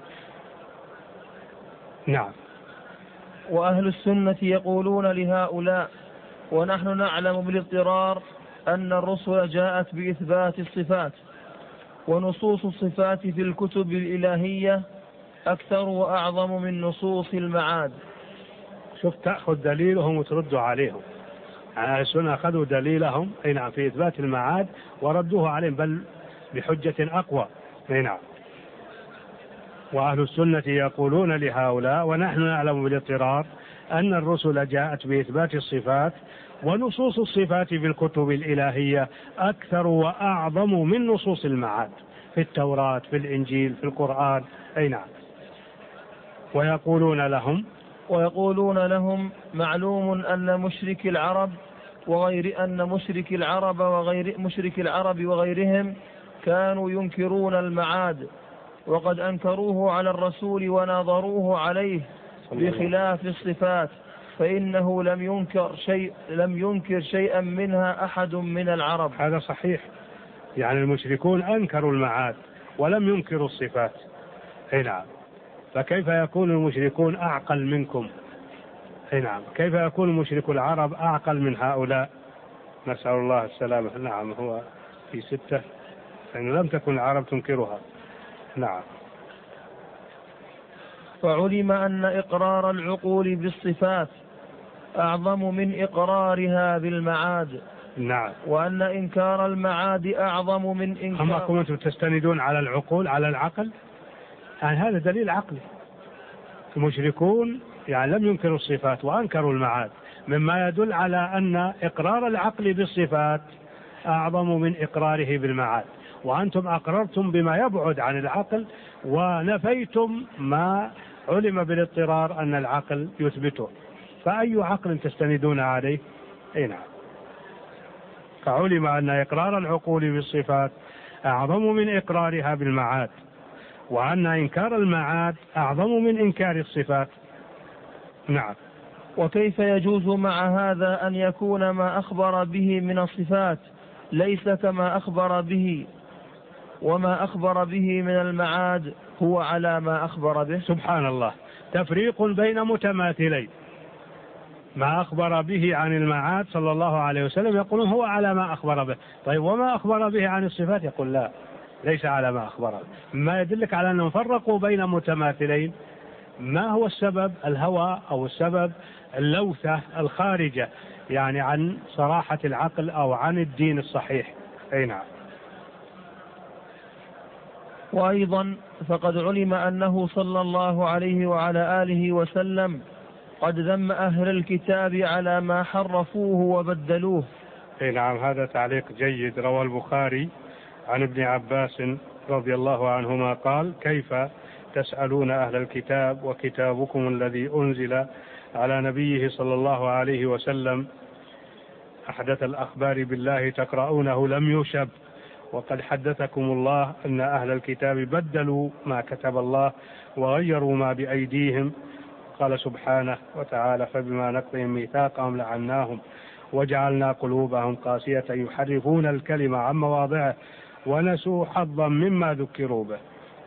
نعم. وأهل السنة يقولون لهؤلاء: ونحن نعلم بالاضطرار أن الرسل جاءت بإثبات الصفات، ونصوص الصفات في الكتب الإلهية أكثر وأعظم من نصوص المعاد. شوف، تأخذ دليلهم وتردوا عليهم. أهل السنة أخذوا دليلهم أي نعم في إثبات المعاد وردوه عليهم بل بحجة أقوى. أي نعم. وأهل السنة يقولون لهؤلاء: ونحن نعلم بالاضطرار أن الرسل جاءت بإثبات الصفات، ونصوص الصفات في الكتب الإلهية أكثر وأعظم من نصوص المعاد في التوراة في الإنجيل في القرآن. أي نعم. ويقولون لهم: معلوم أن مشرك العرب وغيرهم كانوا ينكرون المعاد، وقد أنكروه على الرسول وناظروه عليه بخلاف الصفات، فإنه لم ينكر شيئا منها أحد من العرب. هذا صحيح، يعني المشركون أنكروا المعاد ولم ينكروا الصفات. أي نعم. فكيف يكون المشركون أعقل منكم؟ أي نعم. كيف يكون مشرك العرب أعقل من هؤلاء؟ نسأل الله السلامة. نعم. هو في 6 لأن لم تكن العرب تنكرها. نعم. فعلم أن إقرار العقول بالصفات أعظم من إقرارها بالمعاد. نعم. وأن إنكار المعاد أعظم من إنكار. هم أنتم تستندون على العقول على العقل، يعني هذا دليل عقلي. المشركون يعني لم ينكروا الصفات وأنكروا المعاد، مما يدل على أن إقرار العقل بالصفات أعظم من إقراره بالمعاد، وأنتم أقررتم بما يبعد عن العقل ونفيتم ما علم بالاضطرار أن العقل يثبته، فأي عقل تستندون عليه؟ أي نعم. فعلم أن إقرار العقول بالصفات أعظم من إقرارها بالمعاد، وأن إنكار المعاد أعظم من إنكار الصفات. نعم. وكيف يجوز مع هذا أن يكون ما أخبر به من الصفات ليس كما أخبر به، وما أخبر به من المعاد هو على ما أخبر به؟ سبحان الله، تفريق بين متماثلين. ما أخبر به عن المعاد صلى الله عليه وسلم يقولون هو على ما أخبر به. طيب وما أخبر به عن الصفات يقول لا ليس على ما أخبر به. ما يدلك على أنهم فرقوا بين متماثلين. ما هو السبب؟ الهوى أو السبب اللوثة الخارجة يعني عن صراحة العقل أو عن الدين الصحيح. أي نعم. وأيضا فقد علم أنه صلى الله عليه وعلى آله وسلم قد ذم أهل الكتاب على ما حرفوه وبدلوه. أي نعم. هذا تعليق جيد. روى البخاري عن ابن عباس رضي الله عنهما قال: كيف تسألون أهل الكتاب وكتابكم الذي أنزل على نبيه صلى الله عليه وسلم أحدث الأخبار بالله تقرؤونه لم يشب، وقد حدثكم الله أن أهل الكتاب بدلوا ما كتب الله وغيروا ما بأيديهم. قال سبحانه وتعالى: فبما نقضهم ميثاقهم لعناهم وجعلنا قلوبهم قاسية يحرفون الكلمة عن مواضعه ونسوا حظا مما ذكروا به.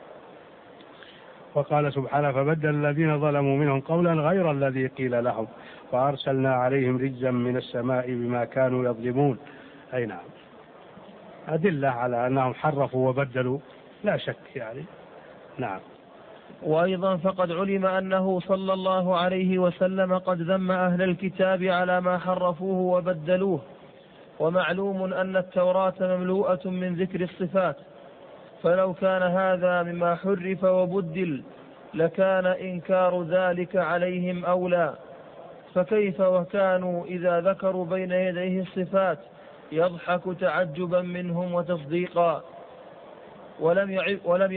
وقال سبحانه: فبدل الذين ظلموا منهم قولا غير الذي قيل لهم وأرسلنا عليهم رجزا من السماء بما كانوا يظلمون. أي نعم. أدلة على أنهم حرفوا وبدلوا لا شك يعني. نعم. وأيضا فقد علم أنه صلى الله عليه وسلم قد ذم أهل الكتاب على ما حرفوه وبدلوه. ومعلوم أن التوراة مملوءة من ذكر الصفات، فلو كان هذا مما حرف وبدل لكان إنكار ذلك عليهم أولى، فكيف وكانوا إذا ذكروا بين يديه الصفات يضحك تعجبا منهم وتصديقا ولم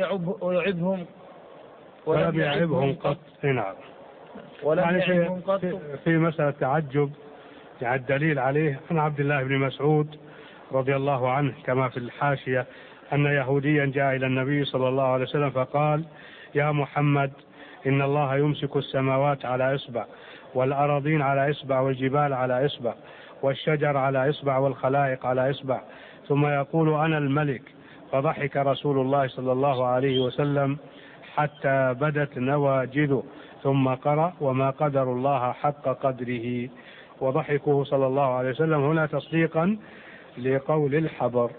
يعبهم قط. نعم. ولم يعبهم قط. في مسألة تعجب يعني الدليل عليه عن عبد الله بن مسعود رضي الله عنه كما في الحاشية أن يهوديا جاء إلى النبي صلى الله عليه وسلم فقال: يا محمد، إن الله يمسك السماوات على إصبع والأراضين على إصبع والجبال على إصبع والشجر على إصبع والخلائق على إصبع، ثم يقول: أنا الملك. فضحك رسول الله صلى الله عليه وسلم حتى بدت نواجذه، ثم قرأ: وما قدر الله حق قدره. وضحكه صلى الله عليه وسلم هنا تصديقا لقول الحبر.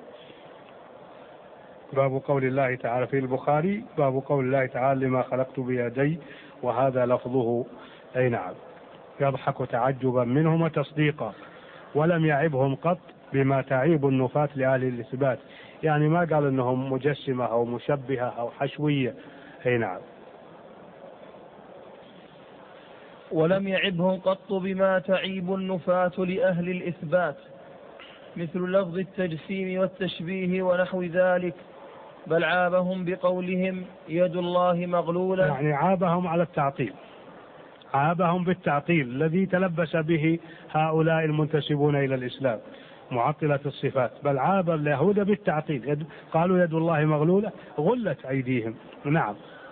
باب قول الله تعالى في البخاري: باب قول الله تعالى: لما خلقت بيدي، وهذا لفظه. أي نعم. يضحك تعجبا منهم وتصديقا. ولم يعبهم قط بما تعيب النفاة لأهل الإثبات، يعني ما قال أنهم مجسمة أو مشبهة أو حشوية. أي نعم. ولم يعبهم قط بما تعيب النفاة لأهل الإثبات، مثل لفظ التجسيم والتشبيه ونحو ذلك، بل عابهم بقولهم يد الله مغلولة. يعني عابهم على التعطيل، عابهم بالتعطيل الذي تلبس به هؤلاء المنتسبون إلى الإسلام معطلة الصفات، بل عاب اليهود بالتعطيل، قالوا يد الله مغلولة، غلت أيديهم. نعم.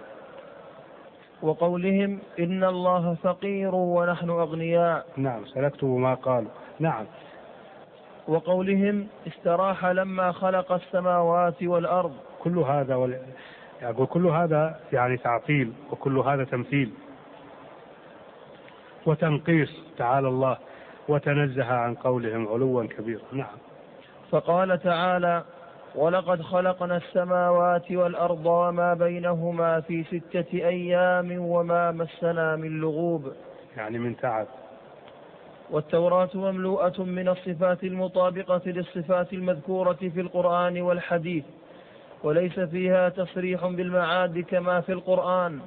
وقولهم إن الله فقير ونحن أغنياء. نعم، سنكتب ما قالوا. نعم. وقولهم استراح لما خلق السماوات والأرض. كل هذا يقول كل هذا يعني تعطيل، وكل هذا تمثيل وتنقيص تعالى الله وتنزه عن قولهم علوا كبيرا. نعم. فقال تعالى: ولقد خلقنا السماوات والأرض وما بينهما في 6 أيام وما مسنا من لغوب، يعني من تعب. والتوراة مملوءة من الصفات المطابقة للصفات المذكورة في القرآن والحديث، وليس فيها تصريح بالمعاد كما في القرآن.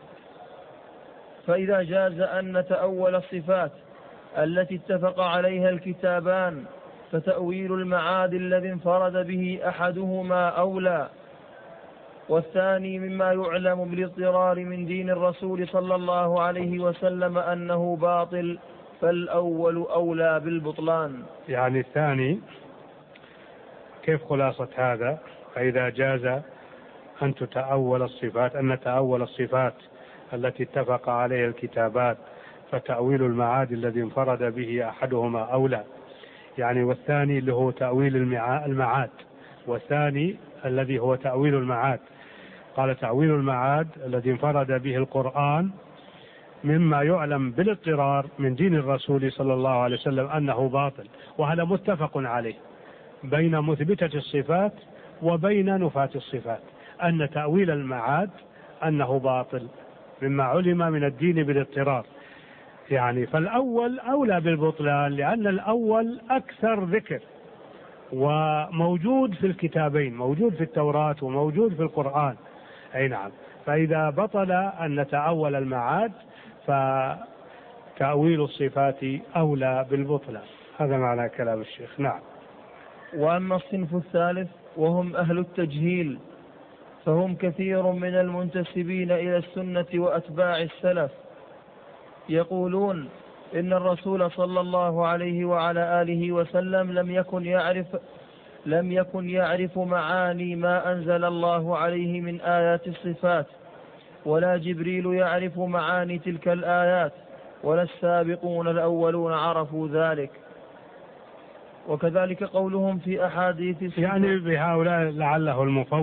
فإذا جاز أن نتأول الصفات التي اتفق عليها الكتابان، فتأويل المعاد الذي انفرد به أحدهما أولى، والثاني مما يعلم بالاضطرار من دين الرسول صلى الله عليه وسلم أنه باطل، فالأول أولى بالبطلان. يعني الثاني كيف خلاصة هذا؟ فإذا جاز أن نتأول الصفات التي اتفق عليها الكتابات، فتأويل المعاد الذي انفرد به أحدهما أولى. يعني والثاني اللي هو تأويل المعاد، والثاني الذي هو تأويل المعاد. قال: تأويل المعاد الذي انفرد به القرآن مما يعلم بالاضطرار من دين الرسول صلى الله عليه وسلم أنه باطل، وهذا متفق عليه بين مثبتة الصفات وبين نفاة الصفات، أن تأويل المعاد أنه باطل مما علم من الدين بالاضطرار. يعني فالأول أولى بالبطلان، لأن الأول أكثر ذكر وموجود في الكتابين، موجود في التوراة وموجود في القرآن. أي نعم. فإذا بطل أن نتأول المعاد فتأويل الصفات أولى بالبطلان. هذا معنى كلام الشيخ. نعم. وأما الصنف الثالث وهم أهل التجهيل، فهم كثير من المنتسبين إلى السنة وأتباع السلف، يقولون إن الرسول صلى الله عليه وعلى آله وسلم لم يكن يعرف معاني ما أنزل الله عليه من آيات الصفات، ولا جبريل يعرف معاني تلك الآيات، ولا السابقون الأولون عرفوا ذلك. وكذلك قولهم في أحاديث الصفات. يعني بهؤلاء لعله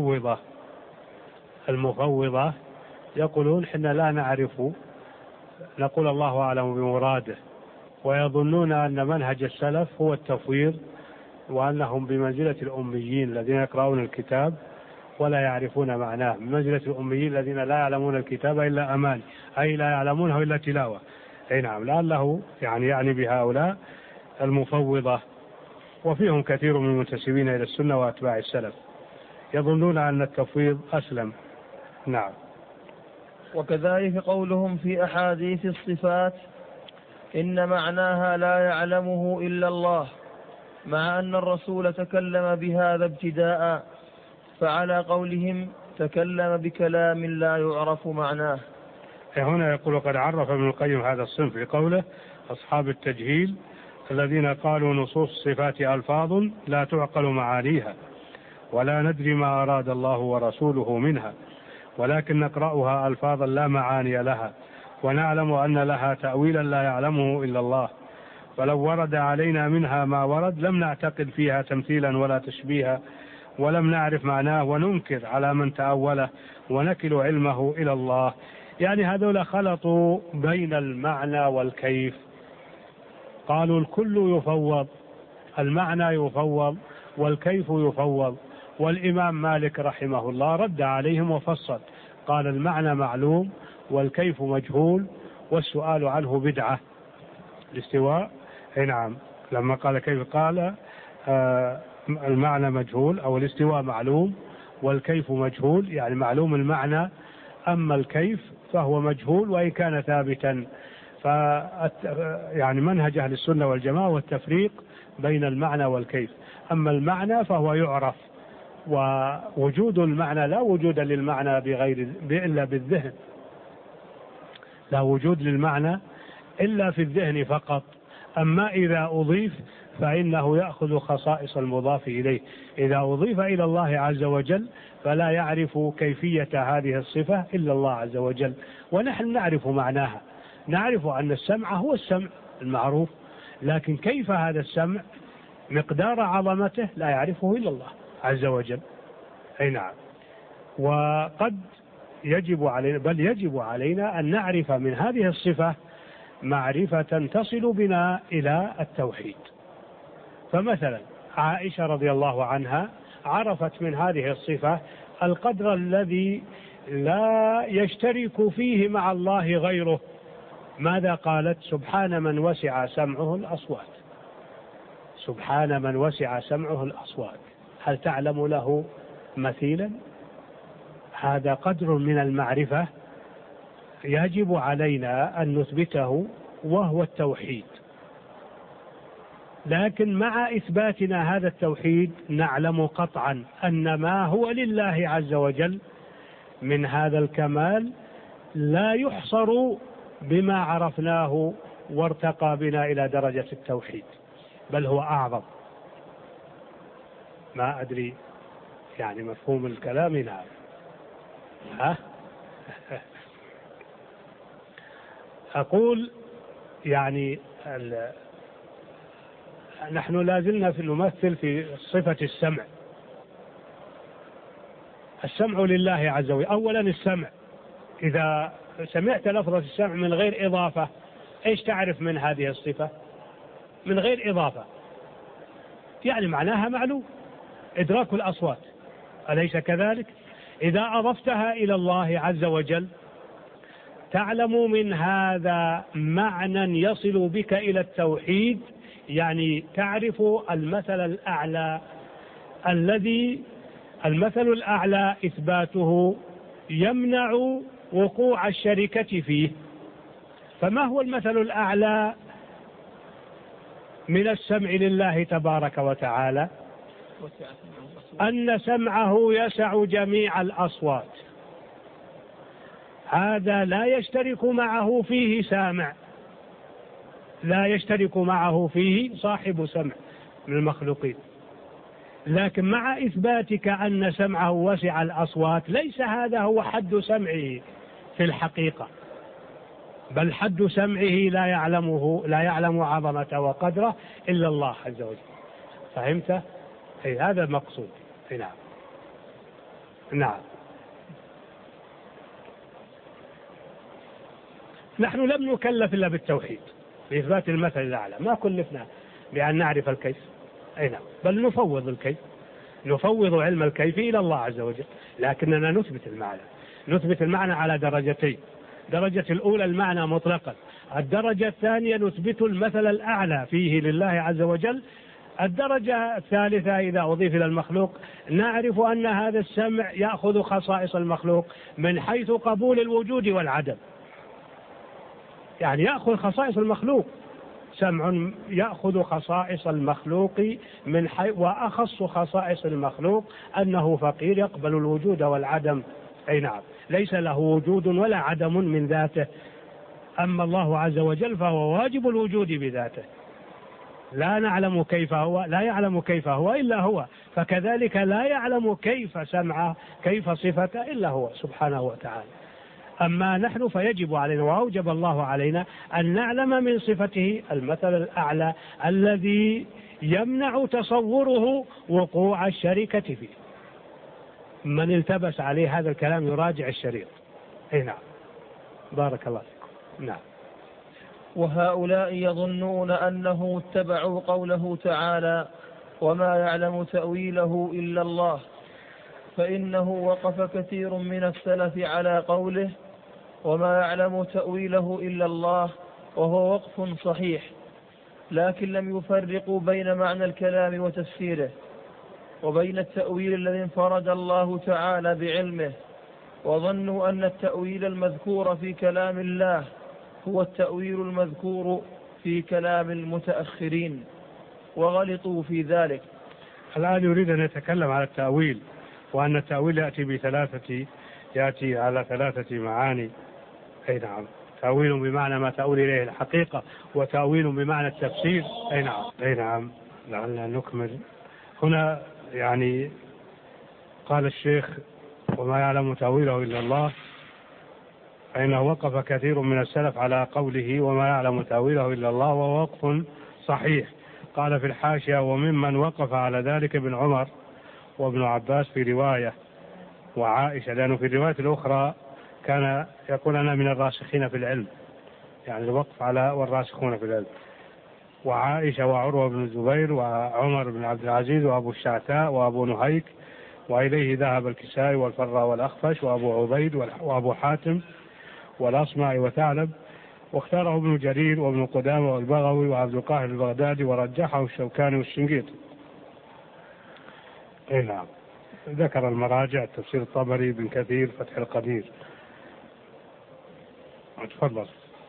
المفوضة يقولون حنا لا نعرف، نقول الله أعلم بمراده، ويظنون أن منهج السلف هو التفويض، وأنهم بمنزلة الأميين الذين يقرؤون الكتاب ولا يعرفون معناه، بمنزلة الأميين الذين لا يعلمون الكتاب إلا أمان، أي لا يعلمونه إلا تلاوة. أي نعم. لعله يعني بهؤلاء المفوضة، وفيهم كثير من المنتسبين إلى السنة وأتباع السلف يظنون أن التفويض أسلم. نعم. وكذلك قولهم في أحاديث الصفات إن معناها لا يعلمه إلا الله، مع أن الرسول تكلم بهذا ابتداء، فعلى قولهم تكلم بكلام لا يعرف معناه. هنا يقول قد عرف ابن القيم هذا الصنف في قوله أصحاب التجهيل الذين قالوا نصوص الصفات ألفاظ لا تعقل معانيها، ولا ندري ما أراد الله ورسوله منها، ولكن نقرأها ألفاظا لا معاني لها، ونعلم أن لها تأويلا لا يعلمه إلا الله، فلو ورد علينا منها ما ورد لم نعتقد فيها تمثيلا ولا تشبيها، ولم نعرف معناه، وننكر على من تأوله، ونكل علمه إلى الله. يعني هذول خلطوا بين المعنى والكيف، قالوا الكل يفوض، المعنى يفوض والكيف يفوض. والإمام مالك رحمه الله رد عليهم وفصل، قال المعنى معلوم والكيف مجهول والسؤال عنه بدعة. الاستواء. نعم. لما قال كيف قال المعنى مجهول، أو الاستواء معلوم والكيف مجهول، يعني معلوم المعنى، أما الكيف فهو مجهول وإن كان ثابتا. يعني منهج أهل السنة والجماعة والتفريق بين المعنى والكيف. أما المعنى فهو يعرف، ووجود المعنى لا وجود للمعنى إلا بالذهن، لا وجود للمعنى إلا في الذهن فقط. أما إذا أضيف فإنه يأخذ خصائص المضاف إليه. إذا أضيف إلى الله عز وجل فلا يعرف كيفية هذه الصفة إلا الله عز وجل، ونحن نعرف معناها، نعرف أن السمع هو السمع المعروف، لكن كيف هذا السمع مقدار عظمته لا يعرفه إلا الله عز وجل. أي نعم. وقد يجب علينا، بل يجب علينا أن نعرف من هذه الصفة معرفة تصل بنا إلى التوحيد. فمثلا عائشة رضي الله عنها عرفت من هذه الصفة القدر الذي لا يشترك فيه مع الله غيره. ماذا قالت؟ سبحان من وسع سمعه الأصوات، سبحان من وسع سمعه الأصوات، هل تعلم له مثيلا؟ هذا قدر من المعرفة يجب علينا أن نثبته، وهو التوحيد. لكن مع إثباتنا هذا التوحيد نعلم قطعا أن ما هو لله عز وجل من هذا الكمال لا يحصر بما عرفناه وارتقى بنا إلى درجة التوحيد، بل هو أعظم. ما أدري يعني مفهوم الكلام. نعم. أقول يعني نحن لازلنا نمثل في صفة السمع. السمع لله عز وجل. أولا السمع إذا سمعت لفظة السمع من غير إضافة، إيش تعرف من هذه الصفة؟ من غير إضافة يعني معناها معلوم، إدراك الأصوات، أليس كذلك؟ إذا أضفتها إلى الله عز وجل تعلم من هذا معنى يصل بك إلى التوحيد، يعني تعرف المثل الأعلى الذي المثل الأعلى إثباته يمنع وقوع الشركة فيه. فما هو المثل الأعلى من السمع لله تبارك وتعالى؟ أن سمعه يسع جميع الأصوات، هذا لا يشترك معه فيه سامع، لا يشترك معه فيه صاحب سمع من المخلوقين. لكن مع إثباتك أن سمعه وسع الأصوات ليس هذا هو حد سمعه في الحقيقة، بل حد سمعه لا يعلم عظمته وقدره إلا الله عز وجل. فهمت؟ أي هذا المقصود. نعم نعم. نحن لم نكلف إلا بالتوحيد بإثبات المثل الأعلى، ما كلفنا بأن نعرف الكيف. أي نعم، بل نفوض الكيف، نفوض علم الكيف إلى الله عز وجل، لكننا نثبت المعنى على درجتين. درجة الأولى المعنى مطلقا، الدرجة الثانية نثبت المثل الأعلى فيه لله عز وجل. الدرجة الثالثة إذا أضيف إلى المخلوق نعرف أن هذا السمع يأخذ خصائص المخلوق من حيث قبول الوجود والعدم، يعني يأخذ خصائص المخلوق، سمع يأخذ خصائص المخلوق من حيث، وأخص خصائص المخلوق أنه فقير يقبل الوجود والعدم. أي نعم، ليس له وجود ولا عدم من ذاته. أما الله عز وجل فهو واجب الوجود بذاته، لا نعلم كيف هو، لا يعلم كيف هو إلا هو، فكذلك لا يعلم كيف سمعه كيف صفته إلا هو سبحانه وتعالى. أما نحن فيجب علينا وأوجب الله علينا أن نعلم من صفته المثل الأعلى الذي يمنع تصوره وقوع الشركة فيه. من التبس عليه هذا الكلام يراجع الشريط. أي نعم، بارك الله فيكم. نعم. وهؤلاء يظنون أنه اتبعوا قوله تعالى وما يعلم تأويله إلا الله، فإنه وقف كثير من السلف على قوله وما يعلم تأويله إلا الله، وهو وقف صحيح، لكن لم يفرقوا بين معنى الكلام وتفسيره وبين التأويل الذي انفرد الله تعالى بعلمه، وظنوا أن التأويل المذكور في كلام الله هو التأويل المذكور في كلام المتأخرين وغلطوا في ذلك. الآن يريد أن يتكلم على التأويل، وأن التأويل يأتي على ثلاثة معاني. أي نعم، تأويل بمعنى ما تأويل إليه الحقيقة، وتأويل بمعنى التفسير. أي نعم. أي نعم. لعلنا نكمل هنا. يعني قال الشيخ وما يعلم تأويله إلا الله، فإنه وقف كثير من السلف على قوله وما يعلم تأويله إلا الله، وهو وقف صحيح. قال في الحاشية وممن وقف على ذلك ابن عمر وابن عباس في رواية، وعائشة، لأنه في الرواية الأخرى كان يقول أنا من الراسخين في العلم، يعني الوقف على والراسخون في العلم، وعائشة وعروة بن الزبير وعمر بن عبد العزيز وأبو الشعثاء وأبو نهيك، وإليه ذهب الكسائي والفراء والأخفش وأبو عبيد وأبو حاتم والأصمعي وثعلب، واختاره ابن جرير وابن قدامة والبغوي وعبد القاهر البغدادي، ورجحه الشوكاني والشنقيطي. اي نعم. ذكر المراجع تفسير الطبري، بن كثير، فتح القدير. تفضل.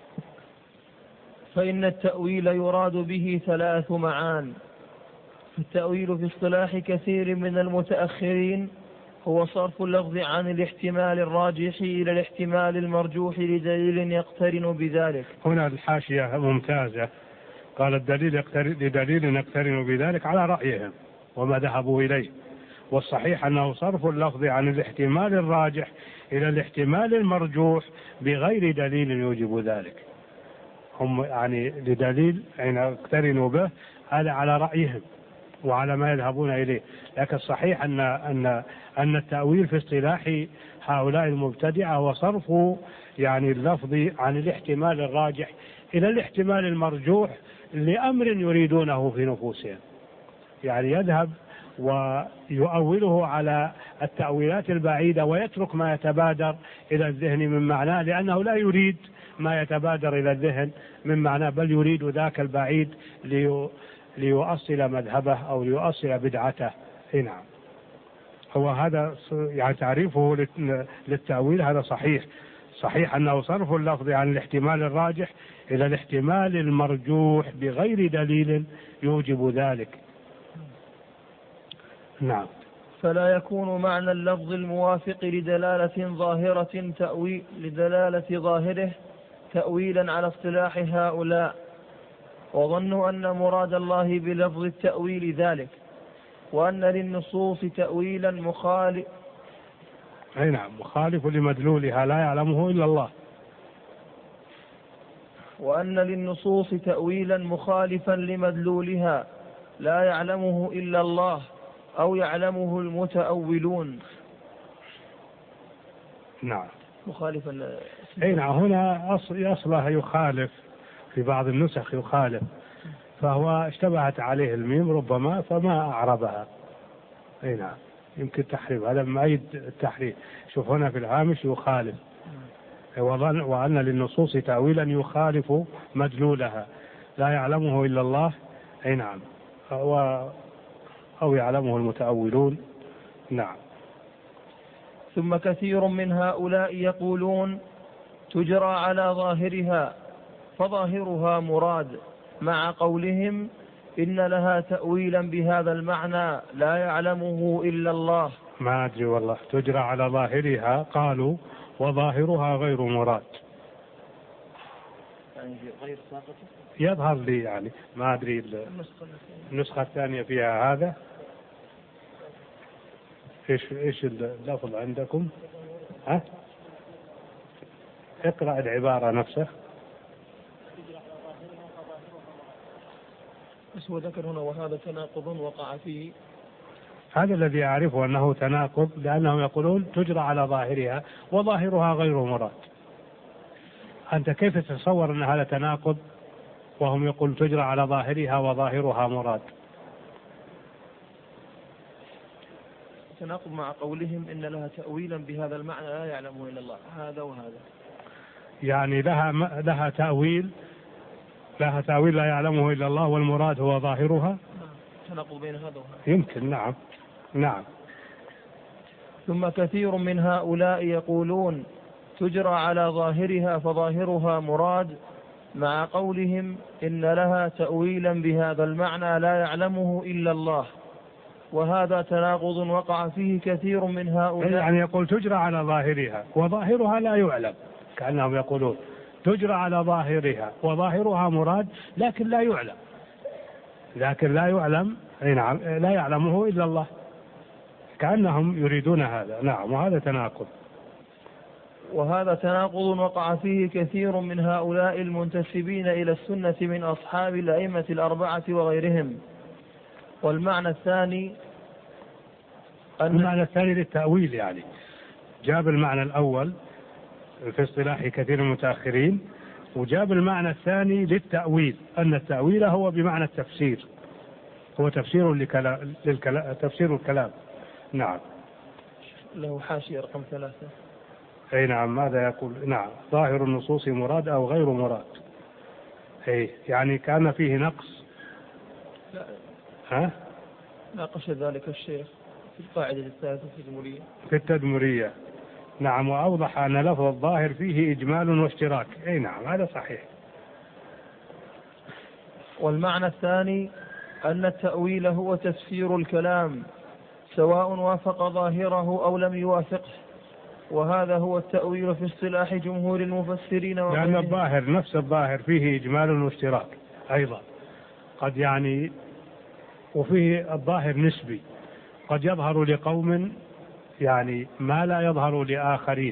فإن التأويل يراد به 3 معان. التأويل في اصطلاح كثير من المتأخرين هو صرف اللفظ عن الاحتمال الراجح إلى الاحتمال المرجوح لدليل يقترن بذلك. هنا الحاشية ممتازة، قال الدليل لدليل يقترن بذلك على رأيهم وما ذهبوا إليه، والصحيح أنه صرف اللفظ عن الاحتمال الراجح إلى الاحتمال المرجوح بغير دليل يوجب ذلك. هم يعني لدليل أين يقترنوا به، هذا على رأيهم وعلى ما يذهبون إليه. لكن الصحيح أن التأويل في اصطلاح هؤلاء المبتدعة هو صرف يعني اللفظي عن الاحتمال الراجح إلى الاحتمال المرجوح لأمر يريدونه في نفوسهم، يعني يذهب ويؤوله على التأويلات البعيدة ويترك ما يتبادر إلى الذهن من معناه، لأنه لا يريد ما يتبادر إلى الذهن من معناه، بل يريد ذاك البعيد ليؤصل مذهبه أو ليؤصل بدعته. نعم، هو هذا يعني تعريفه للتأويل، هذا صحيح أنه صرف اللفظ عن الاحتمال الراجح إلى الاحتمال المرجوح بغير دليل يوجب ذلك. نعم. فلا يكون معنى اللفظ الموافق لدلالة ظاهره تأويلا على اصطلاح هؤلاء، وظنوا أن مراد الله بلفظ التأويل ذلك، وأن للنصوص تأويلا مخالف. أي نعم، مخالف لمدلولها لا يعلمه إلا الله. وأن للنصوص تأويلا مخالفا لمدلولها لا يعلمه إلا الله أو يعلمه المتأولون. نعم. مخالفا. أي نعم، هنا أصلها يخالف، في بعض النسخ يخالف، فهو اشتبهت عليه الميم ربما فما أعربها. أي نعم، يمكن تحريف، هذا مؤيد التحريف. شوف هنا في الهامش يخالف، وأن للنصوص تأويلا يخالف مدلولها لا يعلمه إلا الله. أي نعم، أو يعلمه المتأولون. نعم. ثم كثير من هؤلاء يقولون تجرى على ظاهرها فظاهرها مراد، مع قولهم إن لها تأويلا بهذا المعنى لا يعلمه إلا الله. ما أدري والله، تجرى على ظاهرها قالوا وظاهرها غير مراد، يعني غير ساقطة يظهر لي، يعني ما أدري النسخة الثانية فيها هذا. إيش اللفظ عندكم؟ ها؟ اقرأ العبارة نفسه. بس هو ذكر هنا وهذا تناقض وقع فيه. هذا الذي أعرفه أنه تناقض، لأنهم يقولون تجرى على ظاهرها وظاهرها غير مراد. أنت كيف تتصور أن هذا تناقض وهم يقول تجرى على ظاهرها وظاهرها مراد؟ تناقض مع قولهم إن لها تأويلا بهذا المعنى لا يعلمه إلا الله، هذا وهذا. يعني لها تأويل لا يعلمه إلا الله، والمراد هو ظاهرها. تناقض بين هذا وهذا. يمكن. نعم. ثم كثير من هؤلاء يقولون تجرى على ظاهرها فظاهرها مراد، مع قولهم إن لها تأويلا بهذا المعنى لا يعلمه إلا الله، وهذا تناقض وقع فيه كثير من هؤلاء. يعني يقول تجرى على ظاهرها وظاهرها لا يعلم، كأنهم يقولون تجرى على ظاهرها وظاهرها مراد لكن لا يعلم. نعم، لا يعلمه إلا الله، كأنهم يريدون هذا. نعم، وهذا تناقض. وهذا تناقض وقع فيه كثير من هؤلاء المنتسبين إلى السنة من أصحاب الأئمة الأربعة وغيرهم. والمعنى الثاني للتأويل، يعني جاب المعنى الأول في اصطلاح كثير من المتأخرين، وجاب المعنى الثاني للتأويل، أن التأويل هو بمعنى التفسير، هو تفسير الكلام. نعم. له حاشية رقم 3. أي نعم، ماذا يقول؟ نعم، ظاهر النصوص مراد أو غير مراد. أي يعني كان فيه نقص. ها؟ ناقش ذلك الشيخ في القاعدة الثالثة في التدمرية. نعم، وأوضح أن لفظ الظاهر فيه إجمال واشتراك. أي نعم، هذا صحيح. والمعنى الثاني أن التأويل هو تفسير الكلام سواء وافق ظاهره أو لم يوافقه، وهذا هو التأويل في اصطلاح جمهور المفسرين. لأن الظاهر نفس الظاهر فيه إجمال واشتراك أيضا، قد يعني، وفيه الظاهر نسبي، قد يظهر لقوم يعني ما لا يظهر لآخرين،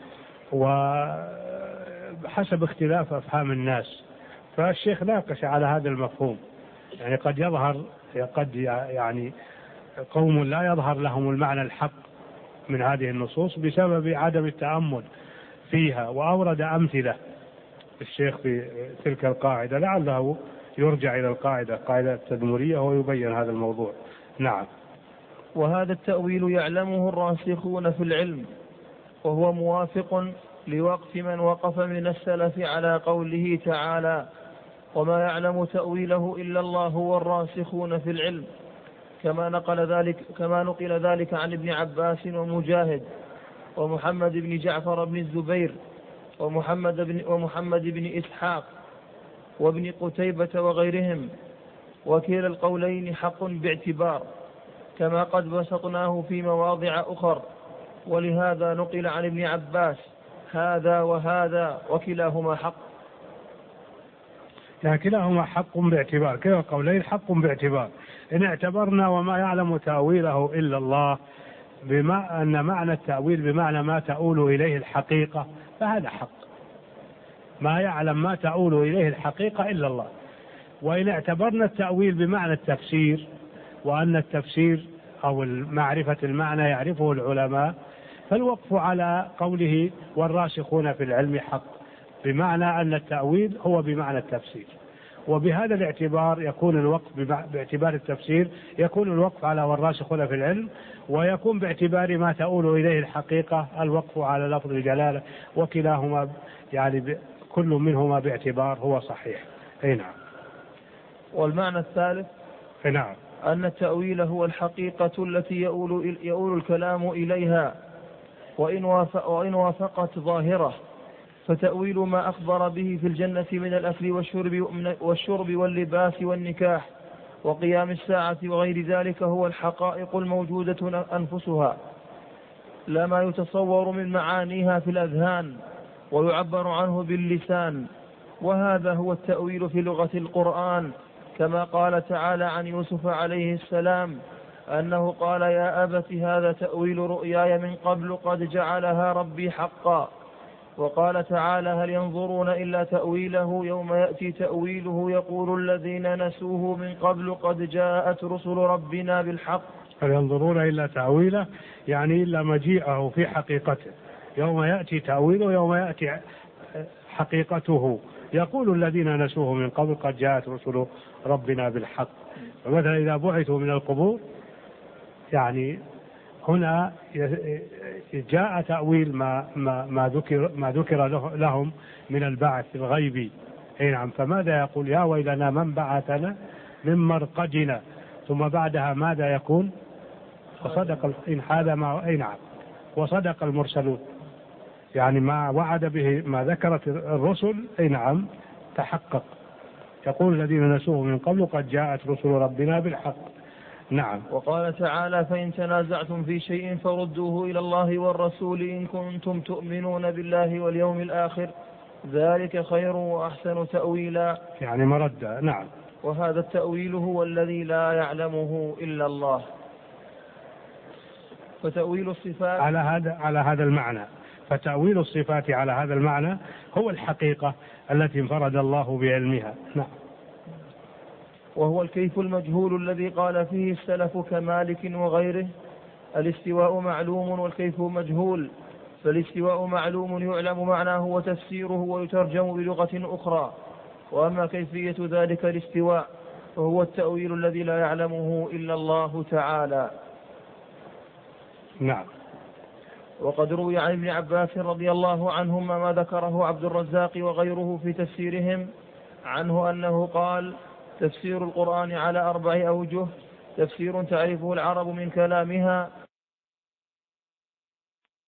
وحسب اختلاف أفهام الناس. فالشيخ ناقش على هذا المفهوم، يعني قد يظهر، قد يعني قوم لا يظهر لهم المعنى الحق من هذه النصوص بسبب عدم التأمل فيها، وأورد أمثلة الشيخ في تلك القاعدة، لعله يرجع إلى قاعدة التدمرية ويبين هذا الموضوع. نعم. وهذا التأويل يعلمه الراسخون في العلم، وهو موافق لوقف من وقف من السلف على قوله تعالى: وما يعلم تأويله إلا الله والراسخون في العلم، كما نقل ذلك عن ابن عباس ومجاهد ومحمد بن جعفر بن الزبير ومحمد بن إسحاق وابن قتيبة وغيرهم. وكلا القولين حق باعتبار، كما قد بسطناه في مواضع أخر، ولهذا نقل عن ابن عباس هذا وهذا وكلاهما حق. لا، كلاهما حق باعتبار، كلا القولين حق باعتبار. إن اعتبرنا وما يعلم تأويله إلا الله بما أن معنى التأويل بمعنى ما تؤول إليه الحقيقة، فهذا حق. ما يعلم ما تؤول إليه الحقيقة إلا الله. وإن اعتبرنا التأويل بمعنى التفسير، وأن التفسير أو معرفة المعنى يعرفه العلماء، فالوقف على قوله والراسخون في العلم حق، بمعنى أن التأويل هو بمعنى التفسير. وبهذا الاعتبار يكون الوقف باعتبار التفسير، يكون الوقف على والراسخون في العلم، ويكون باعتبار ما تؤول إليه الحقيقة الوقف على لفظ الجلالة، وكلاهما يعني كل منهما باعتبار هو صحيح. أي نعم. والمعنى الثالث نعم، أن التأويل هو الحقيقة التي يؤول الكلام إليها، وإن وافقت ظاهرة، فتأويل ما أخبر به في الجنة من الأكل والشرب واللباس والنكاح وقيام الساعة وغير ذلك هو الحقائق الموجودة أنفسها، لا ما يتصور من معانيها في الأذهان ويعبر عنه باللسان. وهذا هو التأويل في لغة القرآن، كما قال تعالى عن يوسف عليه السلام أنه قال: يا أبت هذا تأويل رؤياي من قبل قد جعلها ربي حقا. وقال تعالى: هل ينظرون إلا تأويله يوم يأتي تأويله يقول الذين نسوه من قبل قد جاءت رسل ربنا بالحق. هل ينظرون إلا تأويله يعني إلا مجيئه في حقيقته، يوم يأتي تأويله، يوم يأتي حقيقته، يقول الذين نسوه من قبل قد جاءت رسل ربنا بالحق. فمثلا إذا بعثوا من القبور، يعني هنا جاء تأويل ما ذكر لهم من البعث الغيبي. نعم. فماذا يقول؟ يا ويلنا من بعثنا من مرقدنا، ثم بعدها ماذا يكون؟ وصدق هذا ما نعم، وصدق المرسلون، يعني ما وعد به ما ذكرت الرسل نعم تحقق. يقول الذين نسوه من قبل قد جاءت رسل ربنا بالحق. نعم. وقال تعالى: فإن تنازعتم في شيء فردوه إلى الله والرسول إن كنتم تؤمنون بالله واليوم الآخر ذلك خير وأحسن تأويلا، يعني مردا. نعم. وهذا التأويل هو الذي لا يعلمه إلا الله. فتأويل الصفات على هذا المعنى، فتأويل الصفات على هذا المعنى هو الحقيقة التي انفرد الله بعلمها. نعم. وهو الكيف المجهول الذي قال فيه السلف كمالك وغيره: الاستواء معلوم والكيف مجهول، فالاستواء معلوم يعلم معناه وتفسيره ويترجم بلغة أخرى، وأما كيفية ذلك الاستواء فهو التأويل الذي لا يعلمه إلا الله تعالى. نعم. وقد روي عن ابن عباس رضي الله عنهما ما ذكره عبد الرزاق وغيره في تفسيرهم عنه أنه قال: تفسير القرآن على 4 أوجه: تفسير تعرفه العرب من كلامها،